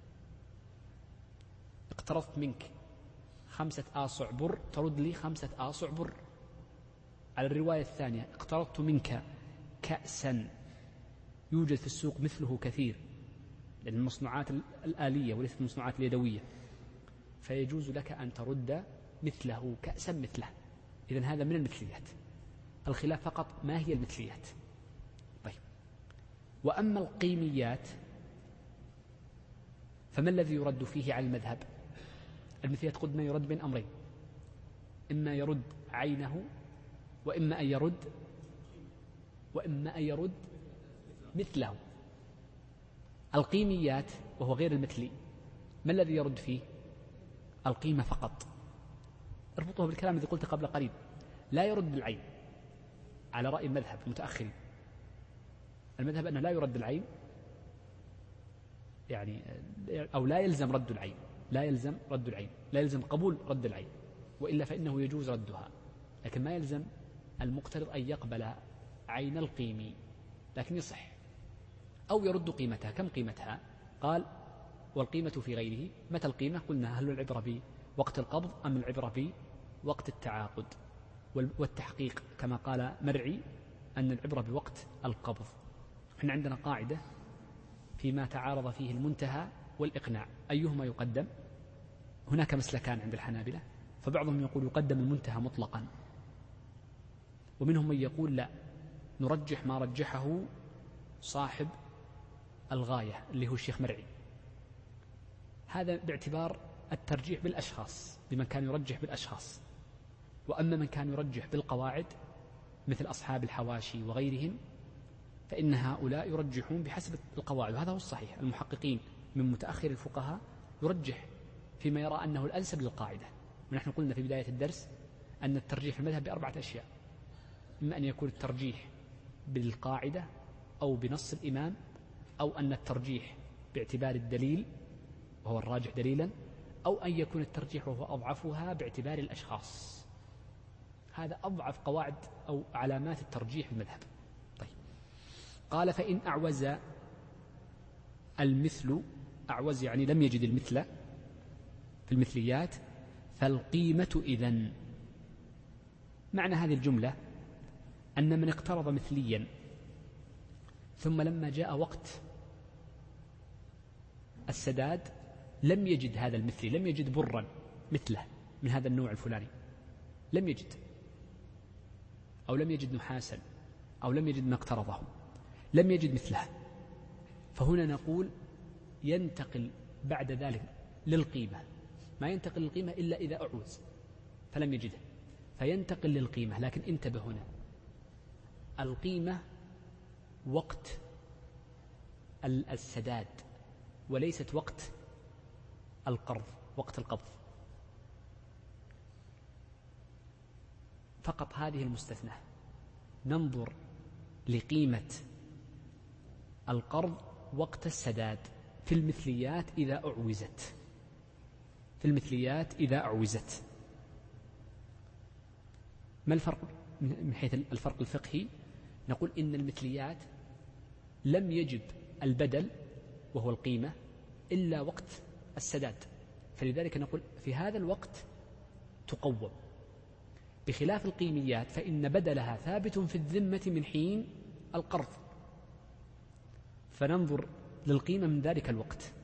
اقترضت منك خمسة آصع بر ترد لي خمسة آصع بر. على الرواية الثانية اقترضت منك كأسا يوجد في السوق مثله كثير، لأن المصنوعات الآلية وليست المصنوعات اليدوية، فيجوز لك أن ترد مثله كأسا مثله. إذن هذا من المثليات. الخلاف فقط ما هي المثليات. طيب، وأما القيميات فما الذي يرد فيه على المذهب؟ المثليات قلنا يرد بين أمرين، إما يرد عينه وإما أن يرد وإما أن يرد مثله. القيميات وهو غير المثلي ما الذي يرد فيه؟ القيمة فقط. اربطوه بالكلام الذي قلت قبل قليل، لا يرد بالعين على رأي المذهب المتأخرين. المذهب أنه لا يرد العين، يعني أو لا يلزم رد العين، لا يلزم رد العين، لا يلزم قبول رد العين، وإلا فإنه يجوز ردها، لكن ما يلزم المقترض أن يقبل عين القيمي، لكن يصح. أو يرد قيمتها. كم قيمتها؟ قال والقيمة في غيره. متى القيمة؟ قلنا هل العبرة بوقت القبض أم العبرة بوقت التعاقد والتحقيق، كما قال مرعي أن العبرة بوقت القبض. احنا عندنا قاعدة فيما تعارض فيه المنتهى والإقناع أيهما يقدم. هناك مسلكان عند الحنابلة، فبعضهم يقول يقدم المنتهى مطلقا، ومنهم من يقول لا، نرجح ما رجحه صاحب الغاية اللي هو الشيخ مرعي. هذا باعتبار الترجيح بالأشخاص، لمن كان يرجح بالأشخاص. وأما من كان يرجح بالقواعد مثل أصحاب الحواشي وغيرهم فإن هؤلاء يرجحون بحسب القواعد، وهذا هو الصحيح. المحققين من متأخر الفقهاء يرجح فيما يرى أنه الأنسب للقاعدة. ونحن قلنا في بداية الدرس أن الترجيح في المذهب بأربعة أشياء: إما أن يكون الترجيح بالقاعدة أو بنص الإمام، أو أن الترجيح باعتبار الدليل وهو الراجح دليلا، أو أن يكون الترجيح وهو أضعفها باعتبار الأشخاص. هذا أضعف قواعد أو علامات الترجيح في المذهب. طيب، قال فإن أعوز المثل، أعوز يعني لم يجد المثل في المثليات، فالقيمة إذن. معنى هذه الجملة أن من اقترض مثليا ثم لما جاء وقت السداد لم يجد هذا المثلي، لم يجد برا مثله من هذا النوع الفلاني، لم يجد، أو لم يجد نحاسا، أو لم يجد ما اقترضه، لم يجد مثله، فهنا نقول ينتقل بعد ذلك للقيمة. ما ينتقل للقيمة إلا إذا أعوز فلم يجده، فينتقل للقيمة. لكن انتبه هنا، القيمة وقت السداد وليست وقت القرض، وقت القبض فقط. هذه المستثنى. ننظر لقيمة القرض وقت السداد في المثليات إذا أعوزت، في المثليات إذا أعوزت. ما الفرق من حيث الفرق الفقهي؟ نقول إن المثليات لم يجب البدل وهو القيمة إلا وقت السداد، فلذلك نقول في هذا الوقت تقوم، بخلاف القيميات فإن بدلها ثابت في الذمة من حين القرض، فننظر للقيمة من ذلك الوقت.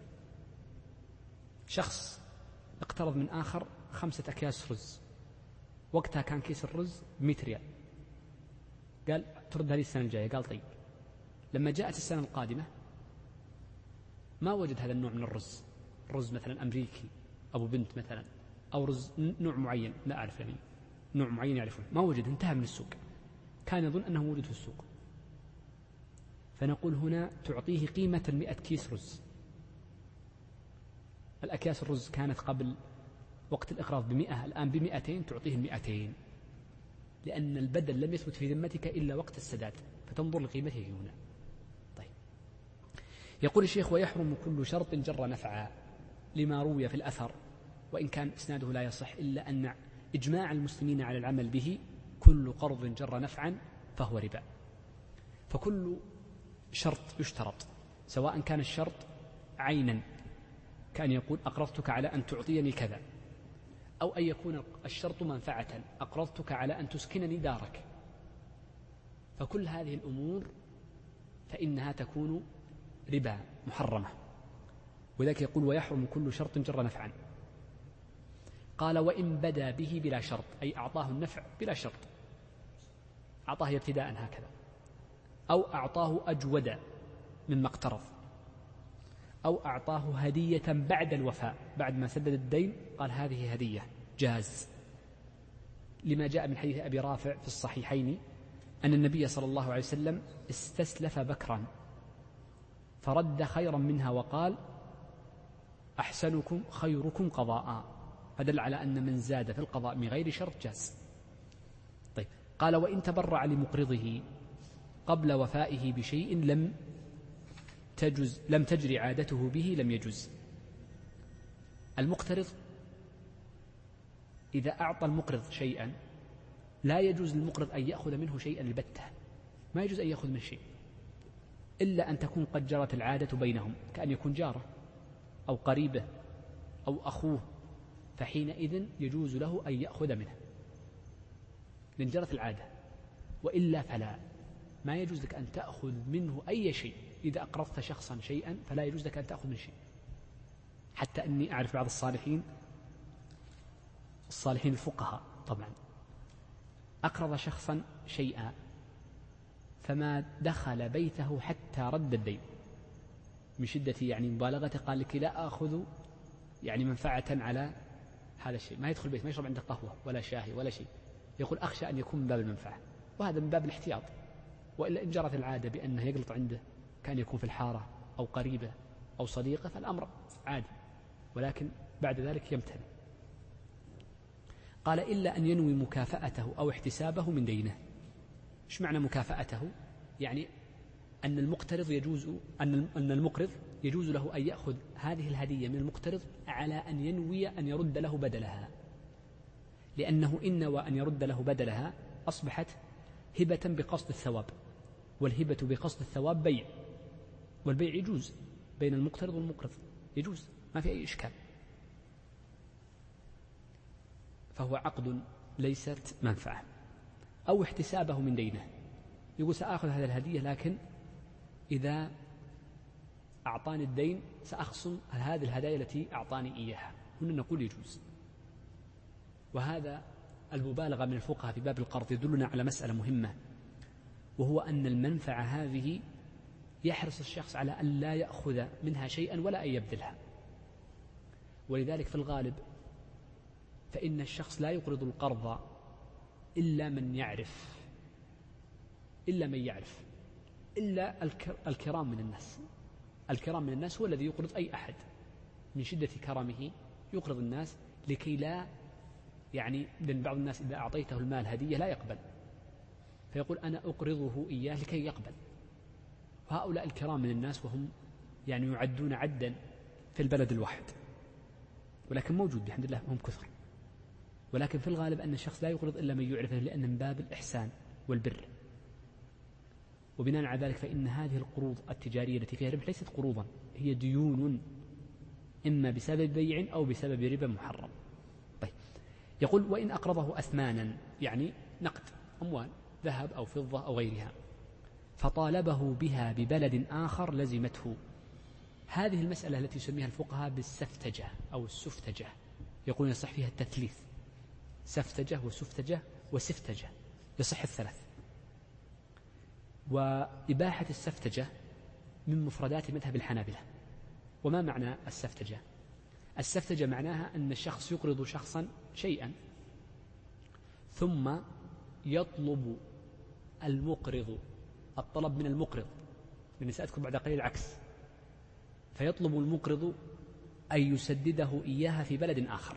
شخص اقترض من آخر خمسة أكياس رز، وقتها كان كيس الرز مئة ريال، قال تردها لي السنة الجاية، قال طيب. لما جاءت السنة القادمة ما وجد هذا النوع من الرز، رز مثلا أمريكي أبو بنت مثلا، أو رز نوع معين لا أعرف، يعني نوع معين يعرفون، ما وجد، انتهى من السوق، كان يظن أنه موجود في السوق. فنقول هنا تعطيه قيمة المئة كيس رز. الأكياس الرز كانت قبل وقت الإقراض بمئة، الآن بمئتين، تعطيه المئتين، لأن البدل لم يثبت في ذمتك إلا وقت السداد، فتنظر لقيمته هنا. طيب، يقول الشيخ ويحرم كل شرط جر نفعا، لما روي في الأثر وإن كان إسناده لا يصح، إلا أن إجماع المسلمين على العمل به كل قرض جر نفعا فهو ربا. فكل شرط يشترط، سواء كان الشرط عينا كأن يقول أقرضتك على أن تعطيني كذا، أو أن يكون الشرط منفعة، أقرضتك على أن تسكنني دارك، فكل هذه الأمور فإنها تكون ربا محرمة. وذلك يقول ويحرم كل شرط جر نفعا. قال وإن بدا به بلا شرط، أي أعطاه النفع بلا شرط، أعطاه ابتداء هكذا، أو أعطاه أجودا مما اقترض، أو أعطاه هدية بعد الوفاء، بعد ما سدد الدين قال هذه هدية، جاز، لما جاء من حديث أبي رافع في الصحيحين أن النبي صلى الله عليه وسلم استسلف بكرا فرد خيرا منها وقال أحسنكم خيركم قضاء، فدل على أن من زاد في القضاء من غير شرط جاز. طيب، قال وإن تبرع لمقرضه قبل وفائه بشيء لم تجز لم تجري عادته به لم يجز. المقترض إذا أعطى المقرض شيئا لا يجوز للمقرض أن يأخذ منه شيئا البتة، ما يجوز أن يأخذ من شيء إلا أن تكون قد جرت العادة بينهم، كأن يكون جاره أو قريبه أو أخوه، فحينئذ يجوز له أن يأخذ منه لأن جرت العادة، وإلا فلا، ما يجوز لك أن تأخذ منه أي شيء. إذا أقرضت شخصا شيئا فلا يجوز لك أن تأخذ من شيء. حتى أني أعرف بعض الصالحين الصالحين الفقهاء طبعا أقرض شخصا شيئا فما دخل بيته حتى رد الدين من شدة يعني مبالغته، قال لك لا أخذ يعني منفعة على هذا الشيء، ما يدخل بيت، ما يشرب عنده قهوة ولا شاهي ولا شيء، يقول أخشى أن يكون من باب المنفعة، وهذا من باب الاحتياط. وإلا إن جرت العادة بأنه يقلط عنده كان يكون في الحارة أو قريبة أو صديقة فالأمر عادي، ولكن بعد ذلك يمتنع. قال إلا أن ينوي مكافأته أو احتسابه من دينه. إيش معنى مكافأته؟ يعني أن المقترض يجوز أن أن المقرض يجوز له أن يأخذ هذه الهدية من المقترض على أن ينوي أن يرد له بدلها، لأنه إن نوى أن يرد له بدلها أصبحت هبة بقصد الثواب، والهبة بقصد الثواب بيع، والبيع يجوز بين المقترض والمقرض، يجوز ما في أي إشكال، فهو عقد ليست منفعة. أو احتسابه من دينه، يقول سأخذ هذه الهدية لكن إذا أعطاني الدين سأخصم هذه الهدايا التي أعطاني إياها، هنا نقول يجوز. وهذا المبالغة من الفقهاء في باب القرض يدلنا على مسألة مهمة، وهو أن المنفعة هذه يحرص الشخص على أن لا يأخذ منها شيئا ولا أن يبذلها، ولذلك في الغالب فإن الشخص لا يقرض القرض إلا من يعرف إلا من يعرف إلا الكرام من الناس. الكرام من الناس هو الذي يقرض أي أحد من شدة كرمه يقرض الناس لكي لا يعني، لأن بعض الناس إذا أعطيته المال هدية لا يقبل، فيقول أنا أقرضه إياه لكي يقبل. وهؤلاء الكرام من الناس وهم يعني يعدون عدا في البلد الواحد، ولكن موجود بحمد الله هم كثر. ولكن في الغالب أن الشخص لا يقرض إلا من يعرفه، لأن من باب الإحسان والبر. وبناء على ذلك فإن هذه القروض التجارية التي فيها ربح ليست قروضا، هي ديون إما بسبب بيع أو بسبب ربا محرم. طيب، يقول وإن أقرضه أثمانا يعني نقد أموال ذهب أو فضة أو غيرها فطالبه بها ببلد آخر لزمته. هذه المسألة التي يسميها الفقهاء بالسفتجة أو السفتجة، يقولون يصح فيها التثليث، سفتجة وسفتجة وسفتجة، يصح الثلاث. وإباحة السفتجة من مفردات مذهب الحنابلة. وما معنى السفتجة؟ السفتجة معناها أن الشخص يقرض شخصا شيئا ثم يطلب المقرض الطلب من المقرض، لأني سأذكر بعد قليل العكس، فيطلب المقرض أن يسدده إياها في بلد آخر.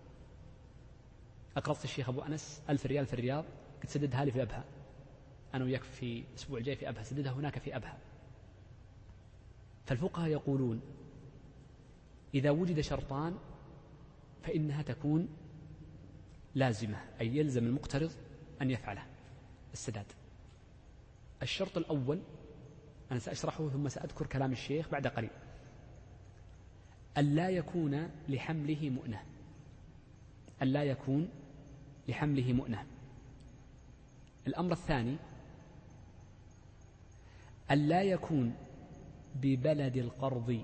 أقرضت الشيخ أبو أنس ألف ريال في الرياض، قد سددها لي في أبها، أنا وياك في الأسبوع الجاي في أبها، سددها هناك في أبها. فالفقهاء يقولون إذا وجد شرطان فإنها تكون لازمة، أي يلزم المقترض أن يفعله السداد. الشرط الأول أنا سأشرحه ثم سأذكر كلام الشيخ بعد قليل، ألا يكون لحمله مؤنة، ألا يكون لحمله مؤنة. الأمر الثاني ألا يكون ببلد القرض،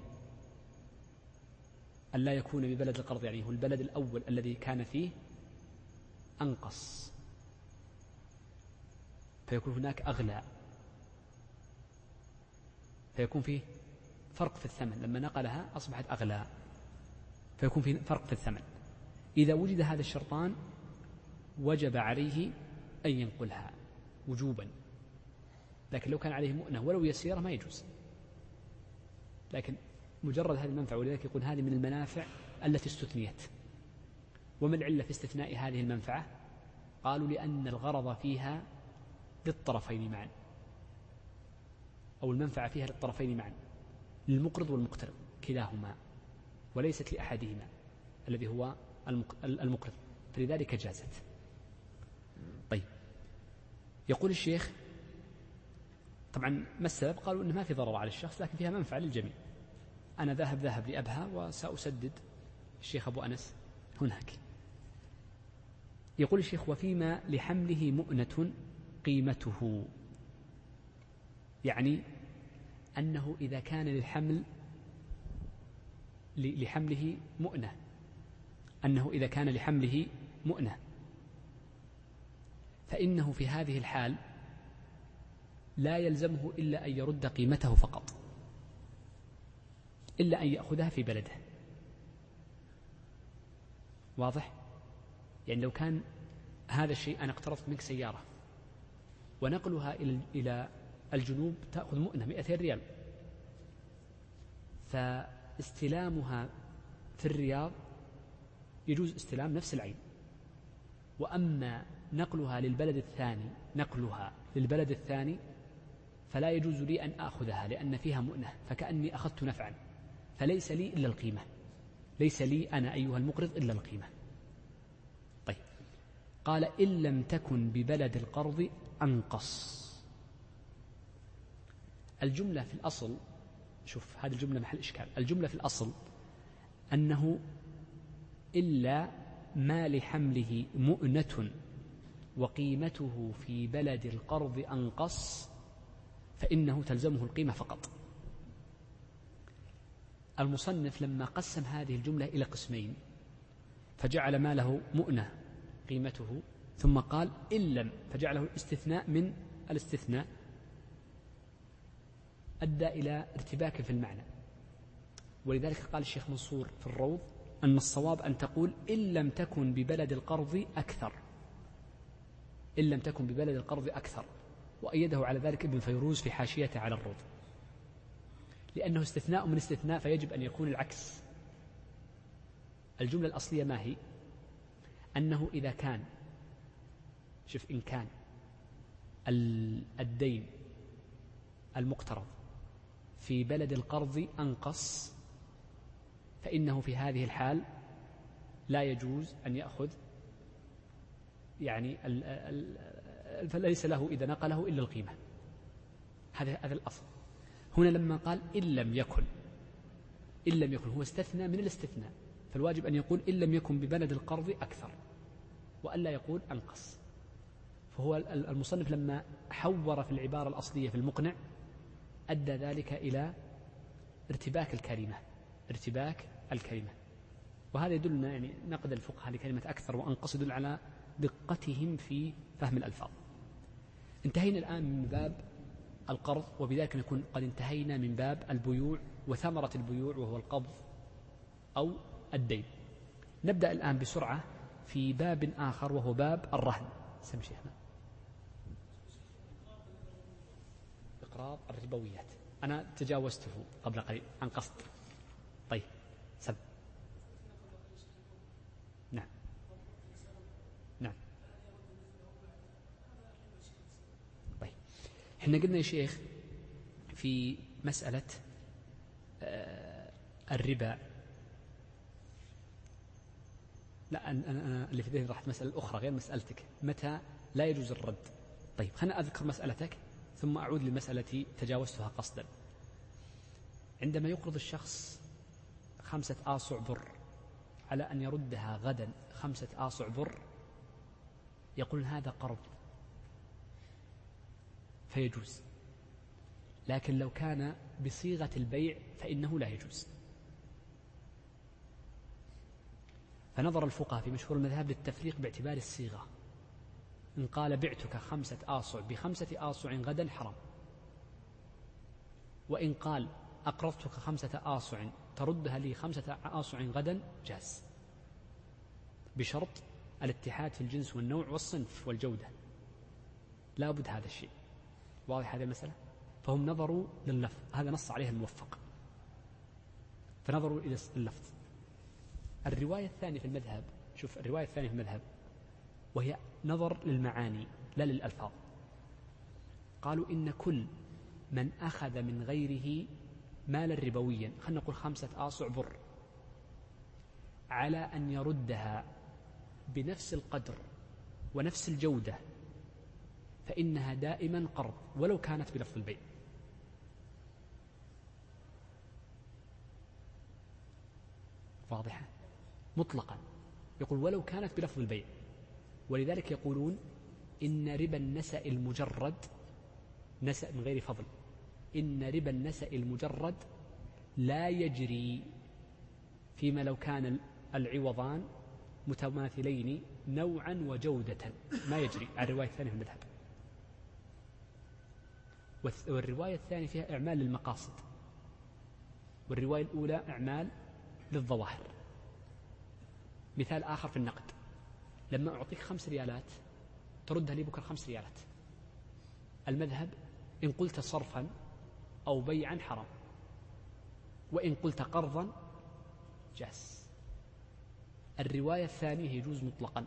ألا يكون ببلد القرض يعني هو البلد الأول الذي كان فيه أنقص فيكون هناك أغلى. فيكون فيه فرق في الثمن، لما نقلها أصبحت أغلى فيكون فيه فرق في الثمن. إذا وجد هذا الشرطان وجب عليه أن ينقلها وجوبا، لكن لو كان عليه مؤنة ولو يسيرة ما يجوز. لكن مجرد هذه المنفعة، ولذلك يقول هذه من المنافع التي استثنيت. وما العلة في استثناء هذه المنفعة؟ قالوا لأن الغرض فيها للطرفين معا، أو المنفعة فيها للطرفين معا، للمقرض والمقترض كلاهما، وليست لأحدهما الذي هو المقرض، فلذلك جازت. طيب، يقول الشيخ طبعا ما السبب؟ قالوا إنه ما في ضرر على الشخص لكن فيها منفعة للجميع. أنا ذاهب ذاهب لأبها وسأسدد الشيخ أبو أنس هناك. يقول الشيخ وفيما لحمله مؤنة قيمته، يعني أنه إذا كان للحمل لحمله مؤنة أنه إذا كان لحمله مؤنة فإنه في هذه الحال لا يلزمه إلا أن يرد قيمته فقط، إلا أن يأخذها في بلده. واضح؟ يعني لو كان هذا الشيء أنا اقترضت منك سيارة ونقلها إلى الجنوب تأخذ مؤنة مئتين ريال، فاستلامها في الرياض يجوز استلام نفس العين. وأما نقلها للبلد الثاني نقلها للبلد الثاني فلا يجوز لي أن أخذها لأن فيها مؤنة، فكأني أخذت نفعا، فليس لي إلا القيمة، ليس لي أنا أيها المقرض إلا القيمة. طيب، قال إن لم تكن ببلد القرض أنقص. الجملة في الأصل، شوف هذه الجملة محل إشكال. الجملة في الأصل أنه إلا ما لحمله مؤنة وقيمته في بلد القرض أنقص فإنه تلزمه القيمة فقط. المصنف لما قسم هذه الجملة إلى قسمين فجعل ما له مؤنة قيمته ثم قال إن لم، فجعله الاستثناء من الاستثناء، أدى إلى ارتباك في المعنى. ولذلك قال الشيخ منصور في الروض أن الصواب أن تقول إن لم تكن ببلد القرض أكثر، إن لم تكن ببلد القرض أكثر، وأيده على ذلك ابن فيروز في حاشيته على الروض، لأنه استثناء من استثناء فيجب أن يكون العكس. الجملة الأصلية ما هي؟ أنه إذا كان، شوف، إن كان الدين المقترض في بلد القرض أنقص فإنه في هذه الحال لا يجوز أن يأخذ، يعني ال ال فليس له إذا نقله إلا القيمة. هذا هذا الأصل. هنا لما قال إن لم يكن، إن لم يكن هو استثنى من الاستثناء، فالواجب أن يقول إن لم يكن ببلد القرض أكثر وألا يقول أنقص. فهو المصنف لما حور في العبارة الأصلية في المقنع أدى ذلك إلى ارتباك الكلمة، ارتباك الكلمة. وهذا يدلنا يعني نقد الفقهاء لكلمة أكثر وأنقص يدل على دقتهم في فهم الألفاظ. انتهينا الآن من باب القرض، وبذلك نكون قد انتهينا من باب البيوع وثمرة البيوع وهو القبض أو الدين. نبدأ الآن بسرعة في باب آخر وهو باب الرهن. سم شيخنا. إقراض الربويات أنا تجاوزته قبل قليل عن قصد. طيب سب. نعم نعم. طيب احنا قلنا يا شيخ في مسألة الربا، لا أنا, أنا اللي في ذهني راحت مسألة أخرى غير مسألتك، متى لا يجوز الرد. طيب خلنا أذكر مسألتك ثم أعود لمسألة تجاوزتها قصدا. عندما يقرض الشخص خمسة آصع بر على أن يردها غدا خمسة آصع بر، يقول هذا قرض فيجوز، لكن لو كان بصيغة البيع فإنه لا يجوز. فنظر الفقهاء في مشهور المذهب للتفريق باعتبار الصيغة. إن قال بعتك خمسة آصع بخمسة آصع غدا حرام، وإن قال أقرضتك خمسة آصع تردها لي خمسة آصع غدا جاز، بشرط الاتحاد في الجنس والنوع والصنف والجودة، لا بد هذا الشيء. واضح هذه المسألة؟ فهم نظروا لللفظ، هذا نص عليه الموفق، فنظروا إلى اللفظ. الرواية الثانية في المذهب، شوف الرواية الثانية في المذهب وهي نظر للمعاني لا للألفاظ. قالوا إن كل من أخذ من غيره مالا ربويا، خلينا نقول خمسة آصع بر، على أن يردها بنفس القدر ونفس الجودة، فإنها دائما قرض ولو كانت بلفظ البيع. واضحة؟ مطلقا يقول ولو كانت بلفظ البيع. ولذلك يقولون إن ربا النسأ المجرد، نسأ من غير فضل، إن ربا النسأ المجرد لا يجري فيما لو كان العوضان متماثلين نوعا وجودة، ما يجري على الرواية الثانية في المذهب. والرواية الثانية فيها إعمال للمقاصد، والرواية الأولى إعمال للظواهر. مثال آخر في النقد، لما أعطيك خمس ريالات تردها لي بكرة خمس ريالات، المذهب إن قلت صرفا أو بيعا حرام، وإن قلت قرضا جاز. الرواية الثانية يجوز مطلقا،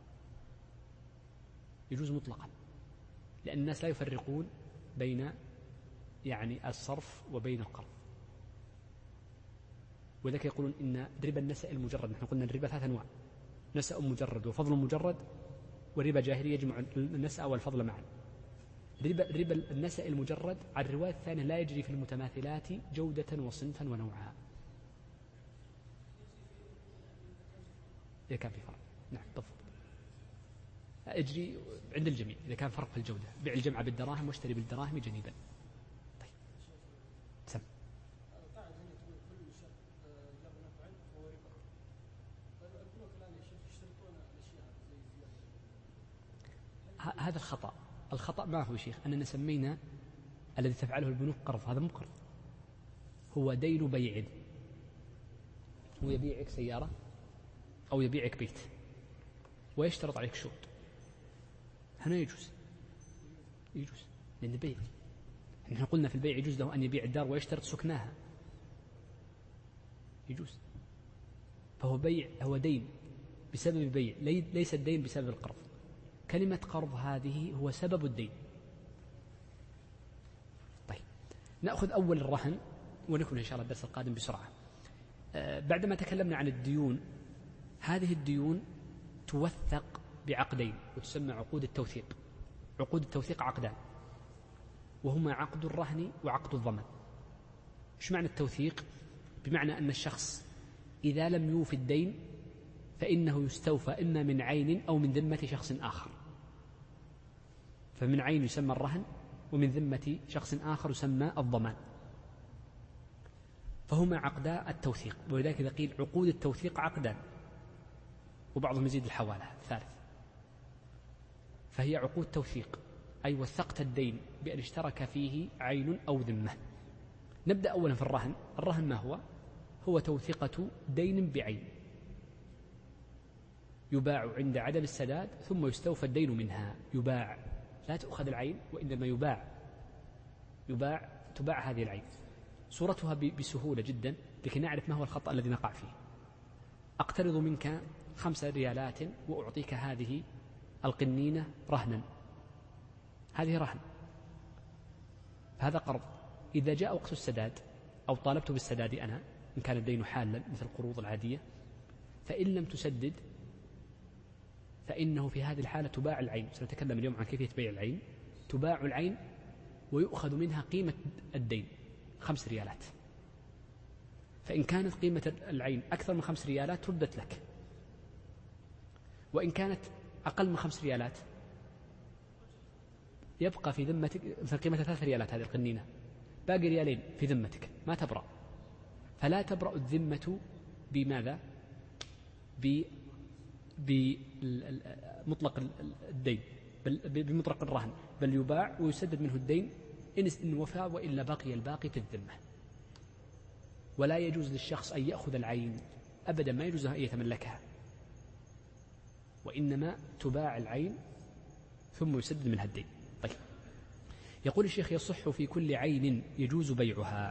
يجوز مطلقا، لأن الناس لا يفرقون بين يعني الصرف وبين القرض. ولذلك يقولون إن ربا النسأ المجرد، نحن قلنا الربا ثلاث أنواع، نسأ مجرد وفضل مجرد وربا جاهلي يجمع النسأ والفضل معا. ربا, ربا النسأ المجرد على الرواية الثانية لا يجري في المتماثلات جودة وصنفا ونوعا، إذا كان في فرق. نعم بالضبط، أجري عند الجميع إذا كان فرق في الجودة. بيع الجمعة بالدراهم واشتري بالدراهم جنيبا. طيب سم. هذا الخطأ. الخطأ ما هو شيخ أننا سمينا الذي تفعله البنوك قرض، هذا مو قرض، هو دين بيع. هو يبيعك سيارة أو يبيعك بيت ويشترط عليك شروط، هنا يجوز، يجوز لأن بيع. نحن قلنا في البيع يجوز له أن يبيع الدار ويشترط سكناها، يجوز. فهو بيع، هو دين بسبب بيع، ليس الدين بسبب القرض. كلمة قرض هذه هو سبب الدين. طيب نأخذ أول الرهن ونكمل إن شاء الله الدرس القادم بسرعة. أه بعدما تكلمنا عن الديون، هذه الديون توثق بعقدين وتسمى عقود التوثيق. عقود التوثيق عقدان، وهما عقد الرهن وعقد الضمان. إيش معنى التوثيق؟ بمعنى أن الشخص إذا لم يوفي الدين فإنه يستوفى إما من عين أو من ذمة شخص آخر. فمن عين يسمى الرهن، ومن ذمة شخص آخر يسمى الضمان. فهما عقدا التوثيق، ولذلك إذا قيل عقود التوثيق عقدان، وبعضهم يزيد الحوالة الثالث. فهي عقود توثيق، أي وثقت الدين بأن اشترك فيه عين أو ذمة. نبدأ أولا في الرهن. الرهن ما هو؟ هو توثيقة دين بعين، يباع عند عدم السداد ثم يستوفى الدين منها. يباع، لا تأخذ العين وإنما يباع، يباع تباع هذه العين. صورتها بسهولة جدا لكي نعرف ما هو الخطأ الذي نقع فيه. أقترض منك خمس ريالات وأعطيك هذه القنينة رهنا، هذه رهن، هذا قرض. إذا جاء وقت السداد أو طالبت بالسداد أنا، إن كان الدين حالا مثل القروض العادية، فإن لم تسدد فإنه في هذه الحالة تباع العين. سنتكلم اليوم عن كيفية بيع العين. تباع العين ويؤخذ منها قيمة الدين خمس ريالات. فإن كانت قيمة العين أكثر من خمس ريالات ردت لك، وإن كانت أقل من خمس ريالات يبقى في ذمتك. مثل قيمة ثلاث ريالات هذه القنينة، باقي ريالين في ذمتك ما تبرأ. فلا تبرأ الذمة بماذا؟ بمطلق الدين، بل بمطلق الرهن، بل يباع ويسدد منه الدين إن وفى وإلا بقي الباقي في الذمة. ولا يجوز للشخص أن يأخذ العين أبدا، ما يجوز أن يتملكها، وإنما تباع العين ثم يسدد منها الدين. طيب، يقول الشيخ: يصح في كل عين يجوز بيعها.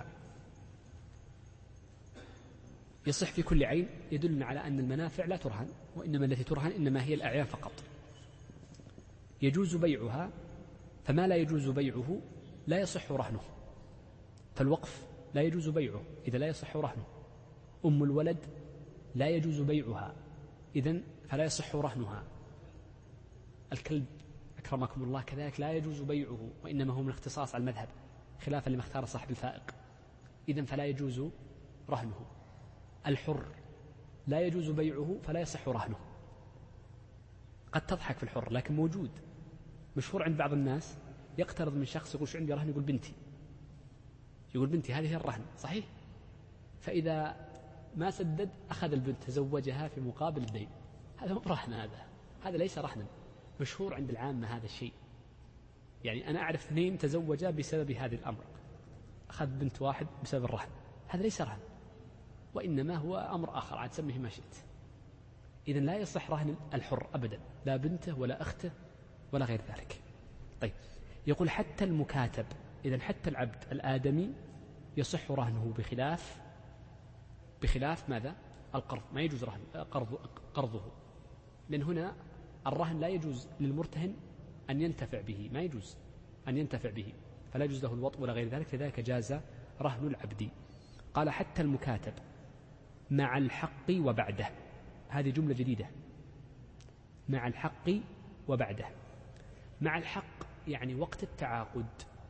يصح في كل عين يدلنا على أن المنافع لا ترهن، وإنما التي ترهن إنما هي الأعيان فقط. يجوز بيعها، فما لا يجوز بيعه لا يصح رهنه. فالوقف لا يجوز بيعه إذا لا يصح رهنه. أم الولد لا يجوز بيعها إذن فلا يصح رهنها. الكلب أكرمكم الله كذلك لا يجوز بيعه، وإنما هو من اختصاص على المذهب خلافا لما اختار صاحب الفائق، إذن فلا يجوز رهنه. الحر لا يجوز بيعه فلا يصح رهنه. قد تضحك في الحر لكن موجود، مشهور عند بعض الناس، يقترض من شخص يقول: شو عندي رهن؟ يقول: بنتي. يقول: بنتي هذه هي الرهن، صحيح؟ فإذا ما سدد أخذ البنت تزوجها في مقابل الدين. هذا مو رهن، هذا هذا ليس رهنا. مشهور عند العامة هذا الشيء، يعني أنا أعرف اثنين تزوجا بسبب هذا الأمر، أخذ بنت واحد بسبب الرهن. هذا ليس رهن، وإنما هو أمر آخر، عاد سميه ما شئت. إذن لا يصح رهن الحر أبدا، لا بنته ولا أخته ولا غير ذلك. طيب، يقول: حتى المكاتب، إذن حتى العبد الآدمي يصح رهنه بخلاف بخلاف ماذا؟ القرض، ما يجوز رهن قرض قرضه، لأن هنا الرهن لا يجوز للمرتهن أن ينتفع به، ما يجوز أن ينتفع به، فلا يجوز له الوطء ولا غير ذلك، لذلك جاز رهن العبد. قال: حتى المكاتب مع الحق وبعده. هذه جملة جديدة، مع الحق وبعده. مع الحق يعني وقت التعاقد،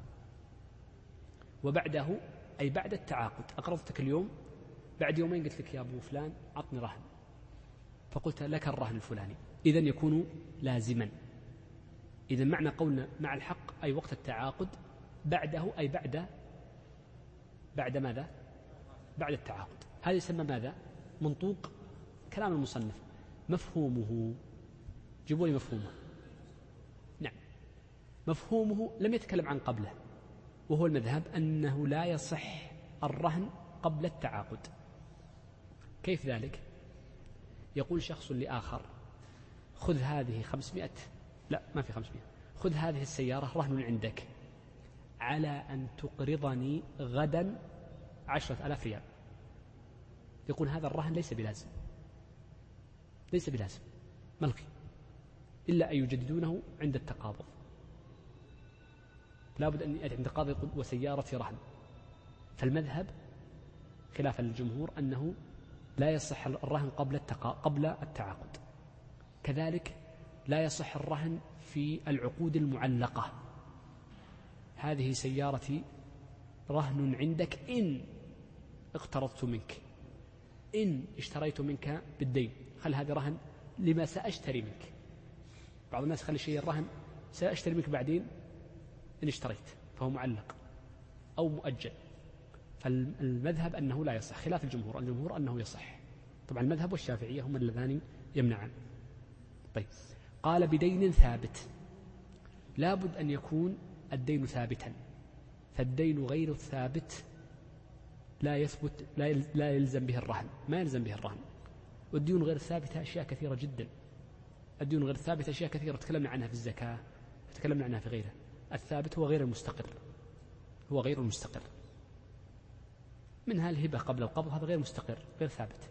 وبعده أي بعد التعاقد. أقرضتك اليوم، بعد يومين قلت لك: يا أبو فلان عطني رهن، فقلت لك الرهن الفلاني، إذن يكون لازما. إذن معنى قولنا مع الحق أي وقت التعاقد، بعده أي بعد بعد ماذا؟ بعد التعاقد. هذا يسمى ماذا؟ منطوق كلام المصنف. مفهومه، جيبوا لي مفهومه. نعم، مفهومه لم يتكلم عن قبله، وهو المذهب أنه لا يصح الرهن قبل التعاقد. كيف ذلك؟ يقول شخص لآخر: خذ هذه خمسمائة، لا ما في خمسمائة، خذ هذه السيارة رهن عندك على أن تقرضني غدا عشرة آلاف ريال. يقول: هذا الرهن ليس بلازم، ليس بلازم، ملغي، إلا أن يجددونه عند التقابض. لابد أن يأتي عند القاضي يقول: وسيارتي رهن. فالمذهب خلافا للجمهور أنه لا يصح الرهن قبل التقا... قبل التعاقد. كذلك لا يصح الرهن في العقود المعلقة. هذه سيارتي رهن عندك إن اقترضت منك، إن اشتريت منك بالدين، خل هذا رهن لما سأشتري منك. بعض الناس خلي شيء الرهن سأشتري منك بعدين إن اشتريت، فهو معلق أو مؤجل. فالمذهب أنه لا يصح خلاف الجمهور، الجمهور أنه يصح. طبعا المذهب والشافعية هم اللذان يمنعان. طيب، قال: بدين ثابت. لابد أن يكون الدين ثابتا، فالدين غير الثابت لا يثبت، لا يلزم به الرهن، ما يلزم به الرهن. والديون غير الثابتة أشياء كثيرة جدا. الديون غير الثابتة أشياء كثيرة تكلمنا عنها في الزكاة، تكلمنا عنها في غيرها. الثابت هو غير المستقر، هو غير المستقر، منها الهبة قبل القبض، هذا غير مستقر غير ثابت.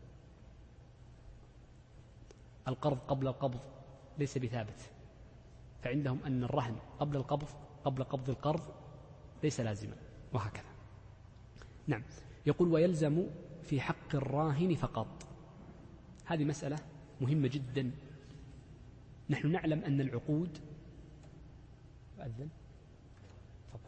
القرض قبل القبض ليس بثابت، فعندهم أن الرهن قبل القبض قبل قبض القرض ليس لازما، وهكذا. نعم، يقول: ويلزم في حق الراهن فقط. هذه مسألة مهمة جدا. نحن نعلم أن العقود أذن تفضل.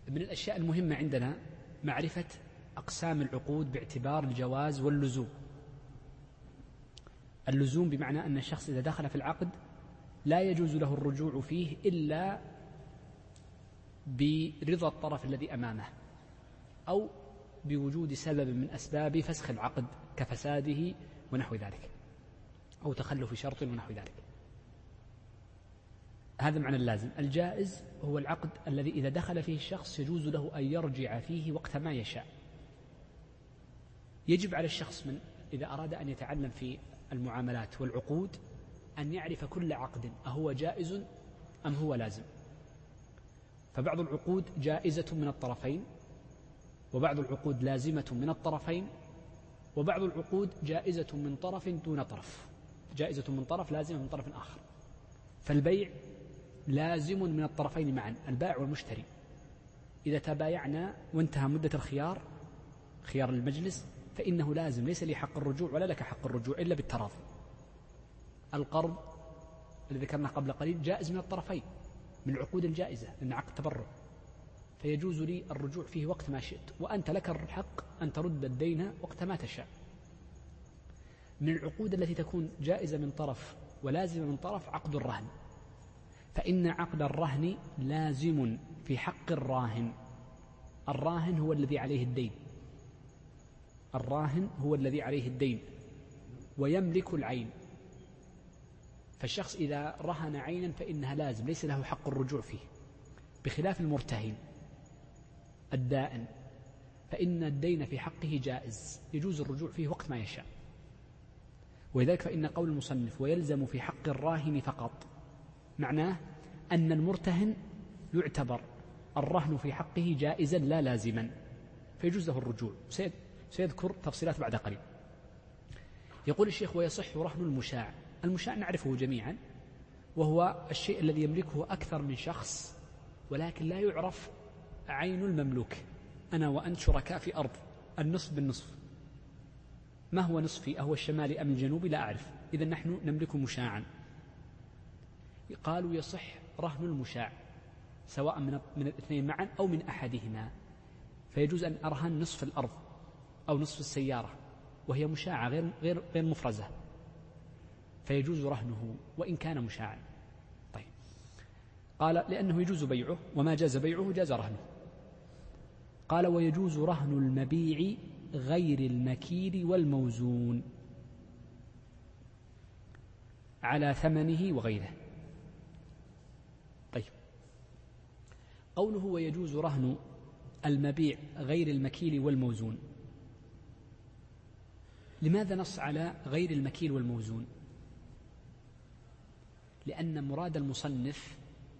من الأشياء المهمة عندنا معرفة أقسام العقود باعتبار الجواز واللزوم. اللزوم بمعنى أن الشخص إذا دخل في العقد لا يجوز له الرجوع فيه إلا برضا الطرف الذي أمامه أو بوجود سبب من أسباب فسخ العقد كفساده ونحو ذلك، أو تخلف شرط ونحو ذلك. هذا معنى اللازم. الجائز هو العقد الذي إذا دخل فيه الشخص يجوز له أن يرجع فيه وقت ما يشاء. يجب على الشخص من إذا أراد أن يتعلم في المعاملات والعقود أن يعرف كل عقد أهو جائز أم هو لازم. فبعض العقود جائزة من الطرفين، وبعض العقود لازمة من الطرفين، وبعض العقود جائزة من طرف دون طرف، جائزة من طرف لازمة من طرف آخر. فالبيع لازم من الطرفين معا، البائع والمشتري إذا تبايعنا وانتهى مدة الخيار خيار المجلس فإنه لازم، ليس لي حق الرجوع ولا لك حق الرجوع إلا بالتراضي. القرض الذي ذكرناه قبل قليل جائز من الطرفين، من العقود الجائزة لأن عقد تبرع، فيجوز لي الرجوع فيه وقت ما شئت، وأنت لك الحق أن ترد الدين وقت ما تشاء. من العقود التي تكون جائزة من طرف ولازمة من طرف عقد الرهن، فإن عقد الرهن لازم في حق الراهن. الراهن هو الذي عليه الدين، الراهن هو الذي عليه الدين ويملك العين. فالشخص إذا رهن عينا فإنها لازم، ليس له حق الرجوع فيه، بخلاف المرتهن الدائن فإن الدين في حقه جائز، يجوز الرجوع فيه وقت ما يشاء. ولذلك فإن قول المصنف ويلزم في حق الراهن فقط معناه أن المرتهن يعتبر الرهن في حقه جائزا لا لازما، فيجوز له الرجوع. سيذكر تفصيلات بعد قليل. يقول الشيخ ويصح رهن المشاع. المشاع نعرفه جميعا، وهو الشيء الذي يملكه أكثر من شخص ولكن لا يعرف عين المملوك. أنا وأنت شركاء في أرض، النصف بالنصف، ما هو نصفي؟ أهو الشمالي أم الجنوبي؟ لا أعرف، إذن نحن نملك مشاعا. قالوا يصح رهن المشاع سواء من من الاثنين معا أو من أحدهما، فيجوز أن أرهن نصف الأرض أو نصف السيارة وهي مشاعة غير غير غير مفرزة، فيجوز رهنه وإن كان مشاعا. طيب، قال لأنه يجوز بيعه، وما جاز بيعه جاز رهنه. قال ويجوز رهن المبيع غير المكيل والموزون على ثمنه وغيره. طيب، قوله ويجوز رهن المبيع غير المكيل والموزون، لماذا نص على غير المكيل والموزون؟ لأن مراد المصنف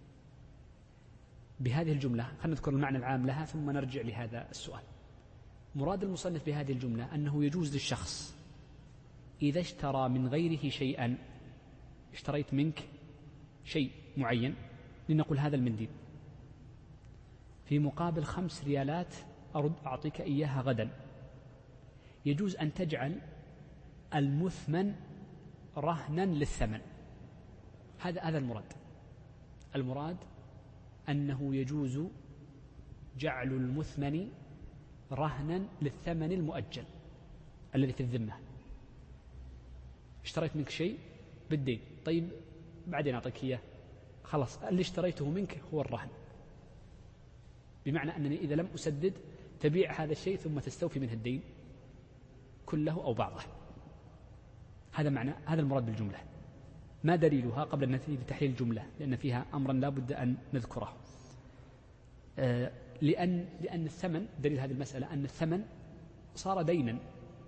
بهذه الجملة، خلينا نذكر المعنى العام لها ثم نرجع لهذا السؤال. مراد المصنف بهذه الجملة أنه يجوز للشخص إذا اشترى من غيره شيئا، اشتريت منك شيء معين، لنقول هذا المنديل، في مقابل خمس ريالات أرد أعطيك إياها غدا، يجوز أن تجعل المثمن رهنا للثمن. هذا هذا المراد. المراد أنه يجوز جعل المثمن رهنا للثمن المؤجل الذي في الذمة. اشتريت منك شيء بالدين، طيب بعدين أعطيك إياه، خلاص اللي اشتريته منك هو الرهن، بمعنى أنني إذا لم أسدد تبيع هذا الشيء ثم تستوفي منه الدين كله أو بعضه. هذا معنى، هذا المراد بالجملة. ما دليلها قبل أن نأتي لتحليل الجملة، لأن فيها أمرا لا بد أن نذكره. آه لأن لأن الثمن، دليل هذه المسألة أن الثمن صار دينا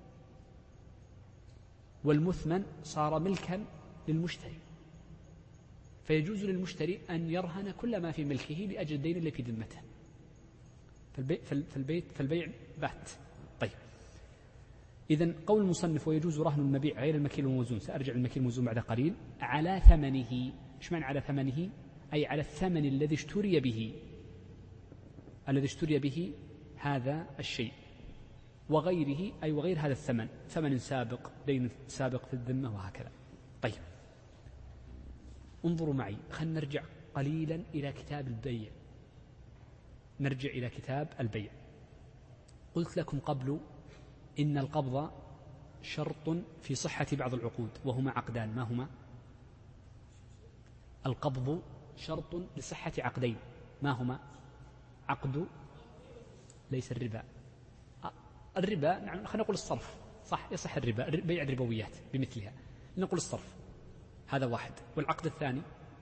والمثمن صار ملكا للمشتري، فيجوز للمشتري أن يرهن كل ما في ملكه لأجل الدين اللي في ذمته، فالبيع, فالبيت فالبيع بات. طيب، إذن قول المصنف ويجوز رهن المبيع غير المكيل والموزون، سأرجع المكيل والموزون بعد قليل، على ثمنه. إيش معنى على ثمنه؟ أي على الثمن الذي اشتري به، الذي اشتري به هذا الشيء، وغيره أي وغير هذا الثمن، ثمن سابق، دين سابق في الذمة وهكذا. طيب، انظروا معي، خلنا نرجع قليلا إلى كتاب البيع. نرجع إلى كتاب البيع. قلت لكم قبل إن القبض شرط في صحة بعض العقود، وهما عقدان. ما هما؟ القبض شرط لصحة عقدين. ما هما؟ عقد ليس الربا. الربا نعم، خلينا نقول الصرف، صح، يصح الربا، بيع الربويات بمثلها، نقول الصرف، هذا واحد. والعقد الثاني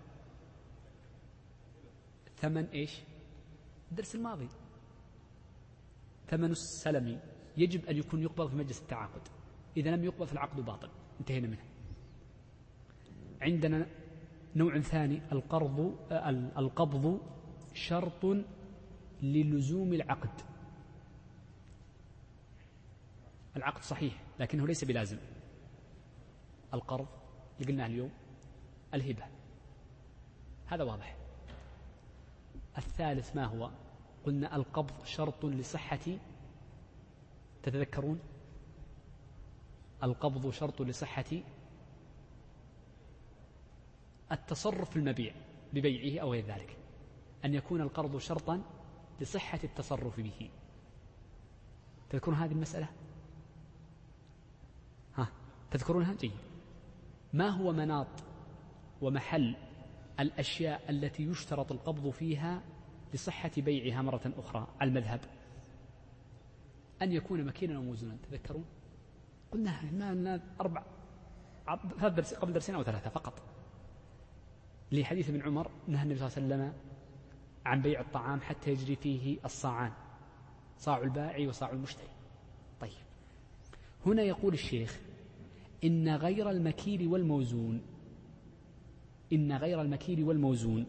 ثمن إيش؟ الدرس الماضي ثمن السلم يجب أن يكون يقبض في مجلس التعاقد، إذا لم يقبض فالعقد باطل، انتهينا منه. عندنا نوع ثاني، القرض القبض شرط للزوم العقد. العقد صحيح لكنه ليس بلازم. القرض اللي قلناه اليوم، الهبة، هذا واضح. الثالث ما هو؟ قلنا القبض شرط لصحة، تتذكرون؟ القبض شرط لصحة التصرف في المبيع ببيعه أو غير ذلك، أن يكون القرض شرطا لصحة التصرف به. تذكرون هذه المسألة؟ ها تذكرونها؟ جيد. ما هو مناط ومحل الأشياء التي يشترط القبض فيها لصحة بيعها مرة أخرى على المذهب؟ أن يكون مكينا وموزونا. تذكرون؟ قلنا ما أربع قبل درسين أو ثلاثة فقط، لحديث ابن عمر نهى النبي صلى الله عليه وسلم عن بيع الطعام حتى يجري فيه الصاعان، صاع البائع وصاع المشتري. طيب، هنا يقول الشيخ إن غير المكيل والموزون إن غير المكيل والموزون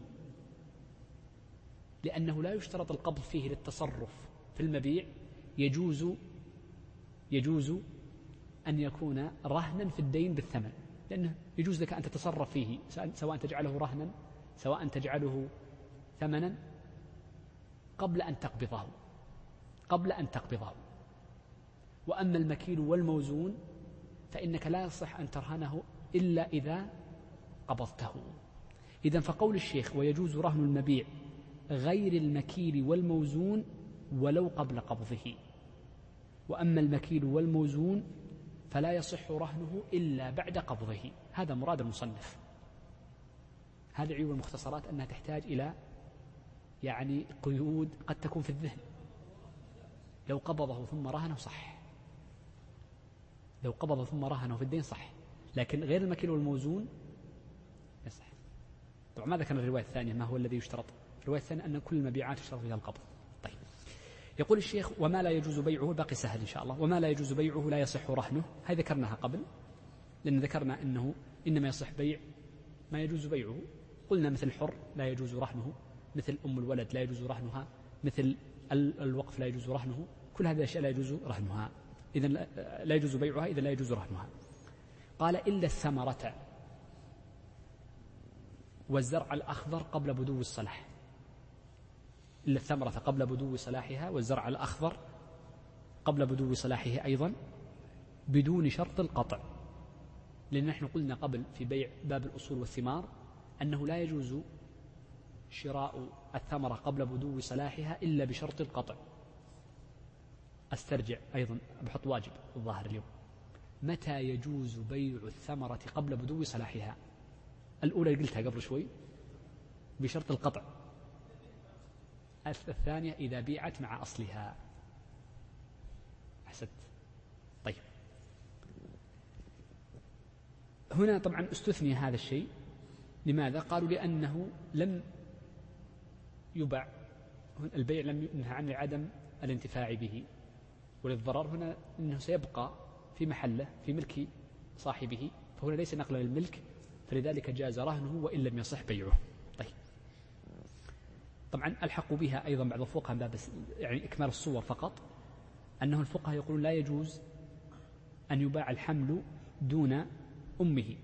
لأنه لا يشترط القبض فيه للتصرف في المبيع، يجوز يجوز أن يكون رهنا في الدين بالثمن، لأنه يجوز لك أن تتصرف فيه، سواء تجعله رهنا سواء تجعله ثمنا قبل أن تقبضه قبل أن تقبضه وأما المكيل والموزون فإنك لا يصح أن ترهنه إلا إذا قبضته. إذن فقول الشيخ ويجوز رهن المبيع غير المكيل والموزون ولو قبل قبضه، وأما المكيل والموزون فلا يصح رهنه إلا بعد قبضه. هذا مراد المصنف. هذه عيوب المختصرات أنها تحتاج إلى يعني قيود قد تكون في الذهن. لو قبضه ثم رهنه صح، لو قبضه ثم رهنه في الدين صح، لكن غير المكيل والموزون يصح. طبعا ما ذكرنا الرواية الثانية ما هو الذي يشترط. الرواية الثانية أن كل المبيعات يشترط فيها القبض. طيب، يقول الشيخ وما لا يجوز بيعه، باقي سهل إن شاء الله. وما لا يجوز بيعه لا يصح رهنه، هذه ذكرناها قبل، لأن ذكرنا أنه إنما يصح بيع ما يجوز بيعه. قلنا مثل الحر لا يجوز رهنه، مثل أم الولد لا يجوز رهنها، مثل الوقف لا يجوز رهنه، كل هذه الأشياء لا يجوز رهنها، إذن لا يجوز بيعها، إذن لا يجوز رهنها. قال إلا الثمرة والزرع الأخضر قبل بدو الصلاح، إلا الثمرة قبل بدو صلاحها والزرع الأخضر قبل بدو صلاحه أيضا بدون شرط القطع، لأن نحن قلنا قبل في بيع باب الأصول والثمار أنه لا يجوز شراء الثمرة قبل بدو صلاحها إلا بشرط القطع. استرجع أيضا، بحط واجب الظاهر اليوم. متى يجوز بيع الثمرة قبل بدو صلاحها؟ الأولى قلتها قبل شوي بشرط القطع، الثانية إذا بيعت مع أصلها. أحسنت. طيب، هنا طبعا استثني هذا الشيء. لماذا؟ قالوا لأنه لم يباع، البيع لم ينهى عن عدم الانتفاع به، وللضرر هنا أنه سيبقى في محله في ملك صاحبه، فهنا ليس نقلا للملك، فلذلك جاز رهنه وإن لم يصح بيعه. طيب، طبعا ألحقوا بها أيضا بعض الفقهاء باب يعني إكمال الصور فقط، أنه الفقهاء يقولون لا يجوز أن يباع الحمل دون أمه،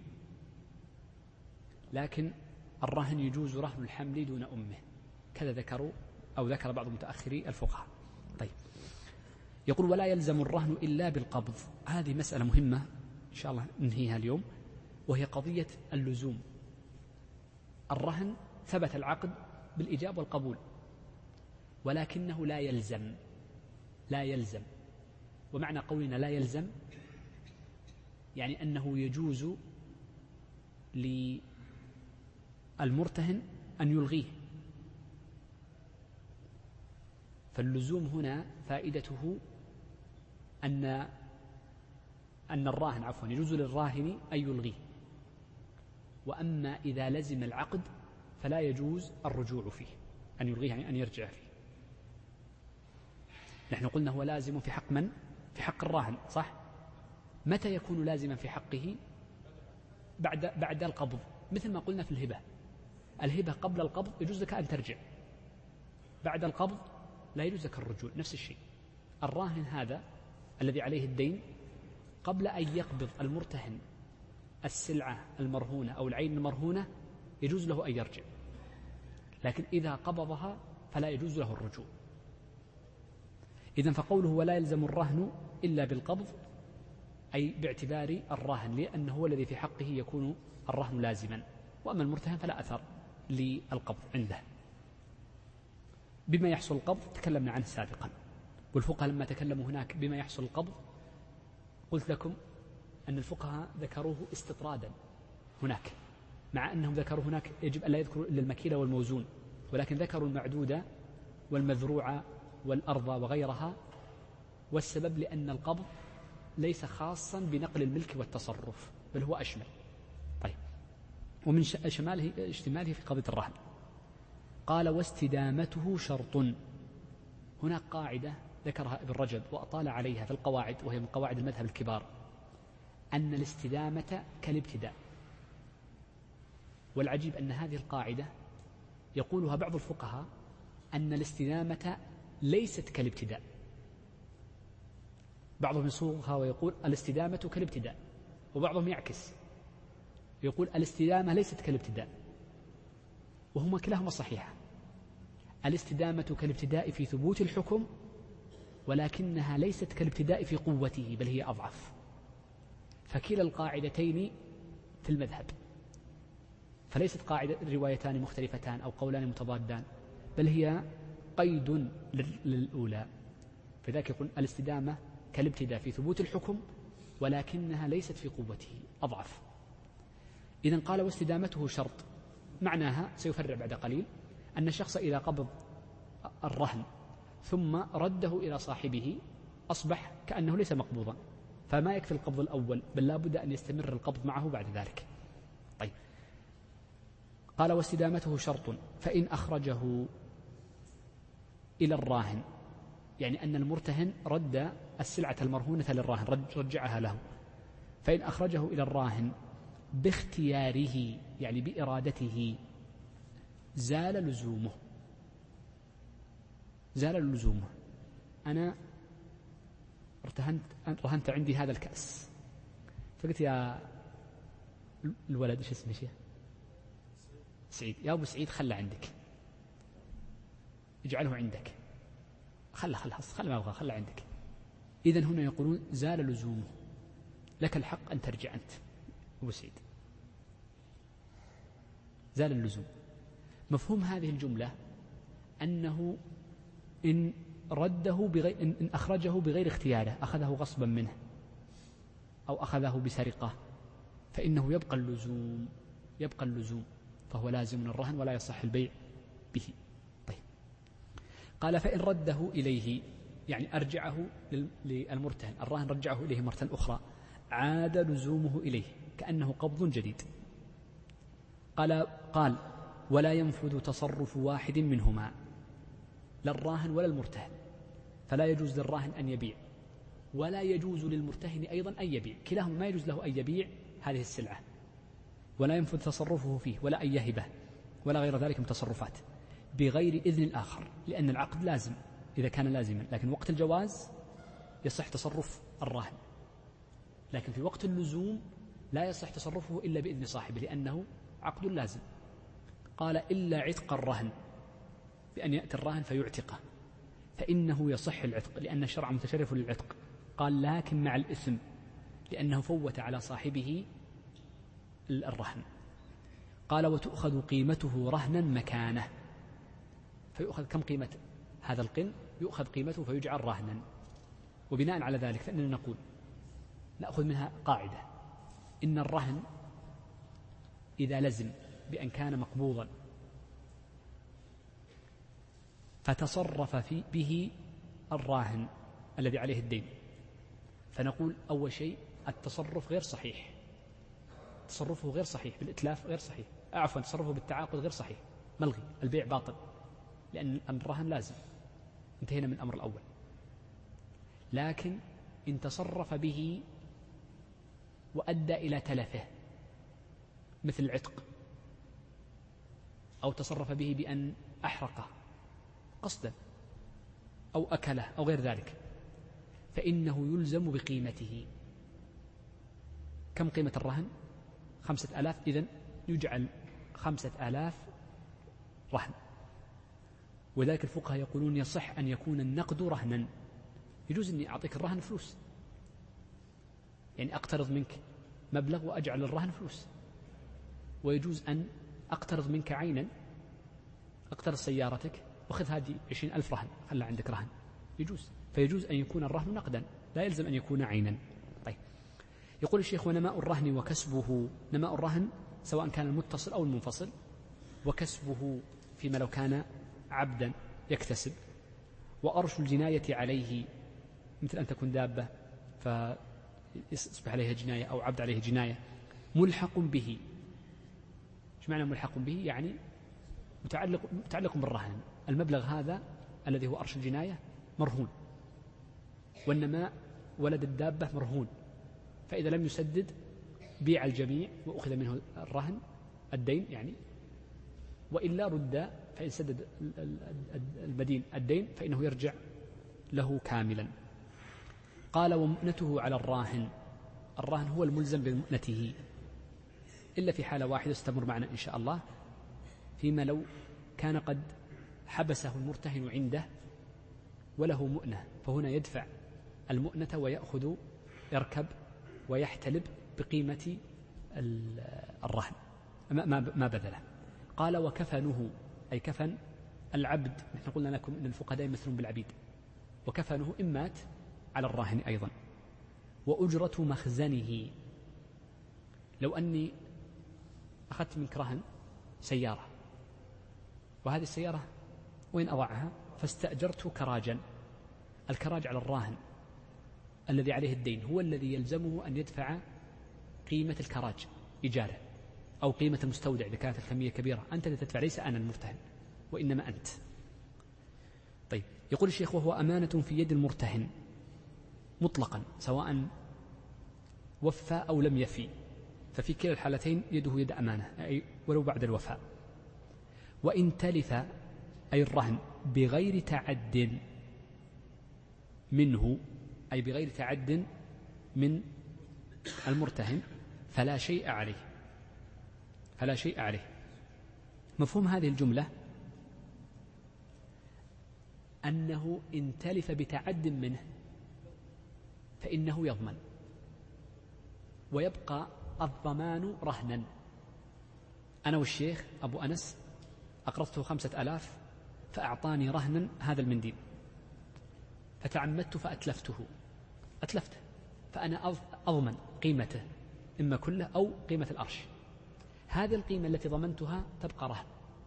لكن الرهن يجوز رهن الحمل دون أمه، كذا ذكروا أو ذكر بعض متأخري الفقهاء. طيب، يقول ولا يلزم الرهن إلا بالقبض. هذه مسألة مهمة إن شاء الله ننهيها اليوم، وهي قضية اللزوم. الرهن ثبت العقد بالإجاب والقبول، ولكنه لا يلزم. لا يلزم، ومعنى قولنا لا يلزم يعني أنه يجوز للمرتهن أن يلغيه. فاللزوم هنا فائدته أن أن الراهن عفوا يجوز للراهن أن يلغيه، وأما إذا لزم العقد فلا يجوز الرجوع فيه، أن يلغيه يعني أن يرجع فيه. نحن قلنا هو لازم في حق من؟ في حق الراهن، صح؟ متى يكون لازما في حقه؟ بعد بعد القبض، مثل ما قلنا في الهبة. الهبة قبل القبض يجوز لك أن ترجع، بعد القبض لا يجوز لك الرجوع. نفس الشيء الراهن هذا الذي عليه الدين، قبل أن يقبض المرتهن السلعة المرهونة أو العين المرهونة يجوز له أن يرجع، لكن إذا قبضها فلا يجوز له الرجوع. إذن فقوله ولا يلزم الرهن إلا بالقبض أي باعتبار الراهن، لأنه هو الذي في حقه يكون الرهن لازما، وأما المرتهن فلا أثر للقبض عنده. بما يحصل القبض تكلمنا عنه سابقا، والفقهاء لما تكلموا هناك بما يحصل القبض قلت لكم أن الفقهاء ذكروه استطرادا هناك، مع أنهم ذكروا هناك يجب أن لا يذكروا إلا المكيلة والموزون، ولكن ذكروا المعدودة والمذروعة والأرض وغيرها، والسبب لأن القبض ليس خاصا بنقل الملك والتصرف، بل هو أشمل. طيب، ومن شماله اشتماله في قضية الرهن قال واستدامته شرط. هناك قاعدة ذكرها ابن رجب وأطال عليها في القواعد، وهي من قواعد المذهب الكبار، أن الاستدامة كالابتداء. والعجيب أن هذه القاعدة يقولها بعض الفقهاء أن الاستدامة ليست كالابتداء. بعضهم يصوغها ويقول الاستدامة كالابتداء، وبعضهم يعكس يقول الاستدامة ليست كالابتداء، وهما كلاهما صحيحة. الاستدامة كالابتداء في ثبوت الحكم، ولكنها ليست كالابتداء في قوته، بل هي أضعف. فكلا القاعدتين في المذهب، فليست قاعدة روايتان مختلفتان أو قولان متضادان، بل هي قيد للأولى. فذلك يقول الاستدامة كالابتداء في ثبوت الحكم، ولكنها ليست في قوته، أضعف. إذن قال واستدامته شرط، معناها سيفرع بعد قليل أن الشخص إذا قبض الرهن ثم رده إلى صاحبه أصبح كأنه ليس مقبوضا، فما يكفي القبض الأول، بل لا بد أن يستمر القبض معه بعد ذلك. طيب، قال واستدامته شرط، فإن أخرجه إلى الراهن، يعني أن المرتهن رد السلعة المرهونة للراهن، رجعها له، فإن أخرجه إلى الراهن باختياره يعني بإرادته زال لزومه. زال لزومه. أنا ارتهنت رهنت عندي هذا الكأس، فقلت يا الولد ايش اسمه شيء سعيد، يا أبو سعيد خله عندك، اجعله عندك، خله خله خله ما أبغى خله عندك. إذن هنا يقولون زال لزومه، لك الحق أن ترجع أنت أبو سعيد، زال اللزوم. مفهوم هذه الجملة أنه إن رده بغير إن أخرجه بغير اختياره، أخذه غصبا منه أو أخذه بسرقة، فإنه يبقى اللزوم، يبقى اللزوم فهو لازم من الرهن ولا يصح البيع به. طيب، قال فإن رده إليه يعني أرجعه للمرتهن، الراهن رجعه إليه مرة أخرى، عاد لزومه إليه كأنه قبض جديد. قال قال ولا ينفذ تصرف واحد منهما، لا الراهن ولا المرتهن، فلا يجوز للراهن أن يبيع، ولا يجوز للمرتهن أيضا أن يبيع، كلاهما ما يجوز له أن يبيع هذه السلعة، ولا ينفذ تصرفه فيه ولا أن يهبه ولا غير ذلك من تصرفات بغير إذن الآخر، لأن العقد لازم إذا كان لازما، لكن وقت الجواز يصح تصرف الراهن، لكن في وقت اللزوم لا يصح تصرفه إلا بإذن صاحبه لأنه عقد لازم. قال إلا عتق الرهن، بأن يأتي الراهن فيعتقه، فإنه يصح العتق لأن الشرع متشرف للعتق. قال لكن مع الإثم، لأنه فوت على صاحبه الرهن. قال وتؤخذ قيمته رهنا مكانه، فيؤخذ كم قيمة هذا القن يؤخذ قيمته فيجعل رهنا. وبناء على ذلك فإننا نقول نأخذ منها قاعدة: إن الرهن إذا لزم بأن كان مقبوضا فتصرف في به الراهن الذي عليه الدين، فنقول أول شيء التصرف غير صحيح، تصرفه غير صحيح بالإتلاف غير صحيح، عفوا تصرفه بالتعاقد غير صحيح، ملغي، البيع باطل لأن الرهن لازم. انتهينا من الأمر الأول. لكن إن تصرف به وأدى إلى تلفه مثل العتق، أو تصرف به بأن أحرقه قصدا أو أكله أو غير ذلك، فإنه يلزم بقيمته. كم قيمة الرهن؟ خمسة آلاف، إذن يجعل خمسة آلاف رهن. وذلك الفقهاء يقولون يصح أن يكون النقد رهنا، يجوز أني أعطيك الرهن فلوس، يعني أقترض منك مبلغ وأجعل الرهن فلوس، ويجوز أن أقترض منك عينا، أقترض سيارتك وخذ هذه عشرين ألف رهن، خلى عندك رهن، يجوز. فيجوز أن يكون الرهن نقدا، لا يلزم أن يكون عينا. طيب، يقول الشيخ: ونماء الرهن وكسبه. نماء الرهن سواء كان المتصل أو المنفصل، وكسبه فيما لو كان عبدا يكتسب، وأرش الجناية عليه مثل أن تكون دابة فيصبح عليها جناية أو عبد عليه جناية، ملحق به. ايش معنى ملحق به؟ يعني متعلق متعلق بالرهن. المبلغ هذا الذي هو أرش الجناية مرهون، والنماء ولد الدابة مرهون، فإذا لم يسدد بيع الجميع وأخذ منه الرهن الدين يعني، وإلا رد، فإن سدد المدين الدين فإنه يرجع له كاملا. قال: ومؤنته على الراهن. الراهن هو الملزم بمؤنته، إلا في حالة واحدة استمر معنا إن شاء الله، فيما لو كان قد حبسه المرتهن عنده وله مؤنة، فهنا يدفع المؤنة ويأخذ، يركب ويحتلب بقيمة الرهن ما بذله. قال: وكفنه، أي كفن العبد. نحن قلنا لكم أن الفقهاء يمثلون بالعبيد، وكفنه إن مات على الراهن أيضا. وأجرة مخزنه، لو أني أخذت منك رهن سيارة، وهذه السيارة وين أضعها؟ فاستأجرت كراجا. الكراج على الراهن الذي عليه الدين هو الذي يلزمه أن يدفع قيمة الكراج إجارة، أو قيمة المستودع إذا كانت الكمية كبيرة. أنت الذي تدفع، ليس أنا المرتهن، وإنما أنت. طيب، يقول الشيخ: وهو أمانة في يد المرتهن مطلقا، سواء وفى أو لم يفي، ففي كلا الحالتين يده يد أمانة، أي ولو بعد الوفاء. وإن تلف، أي الرهن، بغير تعد منه، أي بغير تعد من المرتهن، فلا شيء عليه، فلا شيء عليه. مفهوم هذه الجملة أنه إن تلف بتعد منه فإنه يضمن، ويبقى الضمان رهنا. أنا والشيخ أبو أنس أقرضته خمسة آلاف فأعطاني رهنا هذا المنديل، فتعمدت فأتلفته، أتلفته، فأنا أضمن قيمته، إما كله أو قيمة الأرش. هذه القيمة التي ضمنتها تبقى رهن،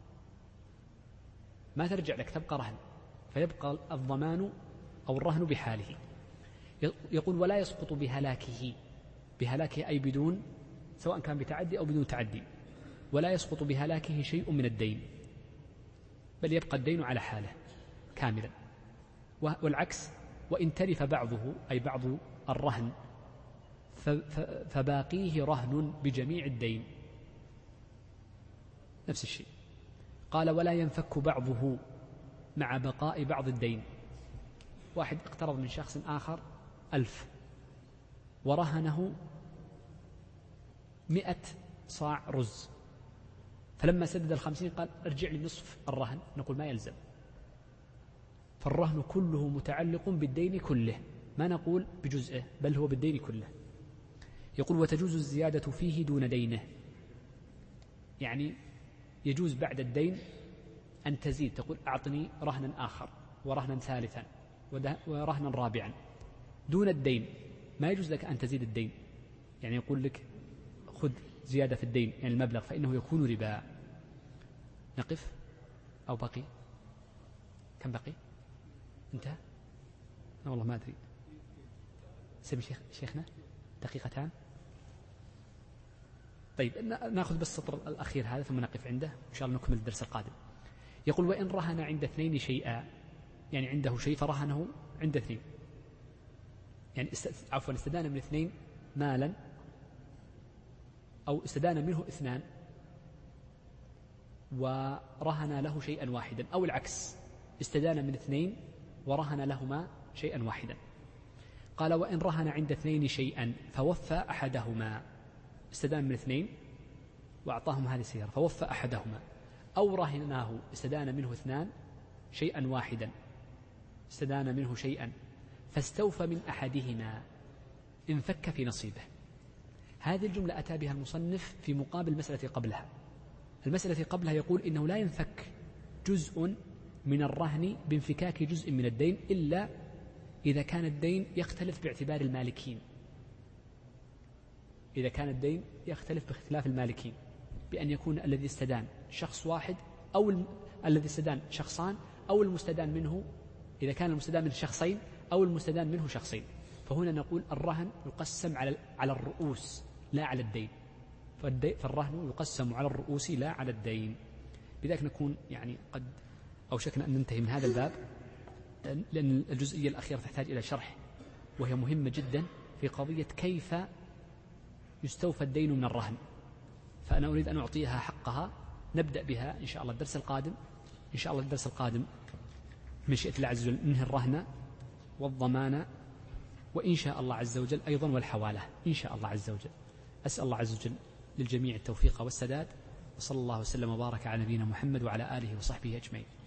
ما ترجع لك، تبقى رهن، فيبقى الضمان أو الرهن بحاله. يقول: ولا يسقط بهلاكه. بهلاكه أي بدون، سواء كان بتعدي أو بدون تعدي، ولا يسقط بهلاكه شيء من الدين، بل يبقى الدين على حاله كاملا. والعكس: وإن تلف بعضه، أي بعض الرهن، فباقيه رهن بجميع الدين، نفس الشيء. قال: ولا ينفك بعضه مع بقاء بعض الدين. واحد اقترض من شخص آخر ألف ورهنه مئة صاع رز، فلما سدد الخمسين قال: ارجع لي نصف الرهن. نقول: ما يلزم، فالرهن كله متعلق بالدين كله، ما نقول بجزئه، بل هو بالدين كله. يقول: وتجوز الزيادة فيه دون دينه، يعني يجوز بعد الدين أن تزيد، تقول: أعطني رهنا آخر ورهنا ثالثا ورهنا رابعا دون الدين، ما يجوز لك أن تزيد الدين، يعني يقول لك خذ زيادة في الدين يعني المبلغ، فإنه يكون ربا. نقف أو بقي؟ كم بقي؟ انتهى؟ أنا والله ما أدري. سمي شيخ شيخنا دقيقتان. طيب نأخذ بس السطر الأخير هذا ثم نقف عنده إن شاء الله نكمل الدرس القادم. يقول وإن رهن عند اثنين شيئا، يعني عنده شيء فرهنه عند اثنين، يعني است... عفوا استدان من اثنين مالا، أو استدان منه اثنان ورهن له شيئا واحدا، أو العكس استدان من اثنين ورهن لهما شيئا واحدا. قال وإن رهن عند اثنين شيئا فوفى أحدهما، استدان من اثنين وأعطاهم هذه السيارة فوفى أحدهما، أو رهناه استدان منه اثنان شيئا واحدا، استدان منه شيئا فاستوفى من أحدهما انفك في نصيبه. هذه الجملة أتى بها المصنف في مقابل المسألة قبلها. المسألة قبلها يقول إنه لا ينفك جزء من الرهن بانفكاك جزء من الدين إلا إذا كان الدين يختلف باعتبار المالكين، إذا كان الدين يختلف باختلاف المالكين، بأن يكون الذي استدان شخص واحد أو الم... الذي استدان شخصان، أو المستدان منه إذا كان المستدان منه شخصين أو المستدان منه شخصين. فهنا نقول الرهن يقسم على على الرؤوس لا على الدين، فالرهن يقسم على الرؤوس لا على الدين. بذلك نكون يعني قد أوشكنا أن ننتهي من هذا الباب، لأن الجزئية الأخيرة تحتاج إلى شرح، وهي مهمة جدا في قضية كيف يستوفى الدين من الرهن. فأنا أريد أن أعطيها حقها، نبدأ بها إن شاء الله الدرس القادم. إن شاء الله الدرس القادم مشيئة الله عز وجل ننهي الرهن والضمان، وإن شاء الله عز وجل أيضا والحوالة إن شاء الله عز وجل. أسأل الله عز وجل للجميع التوفيق والسداد، وصلى الله وسلم وبارك على نبينا محمد وعلى آله وصحبه أجمعين.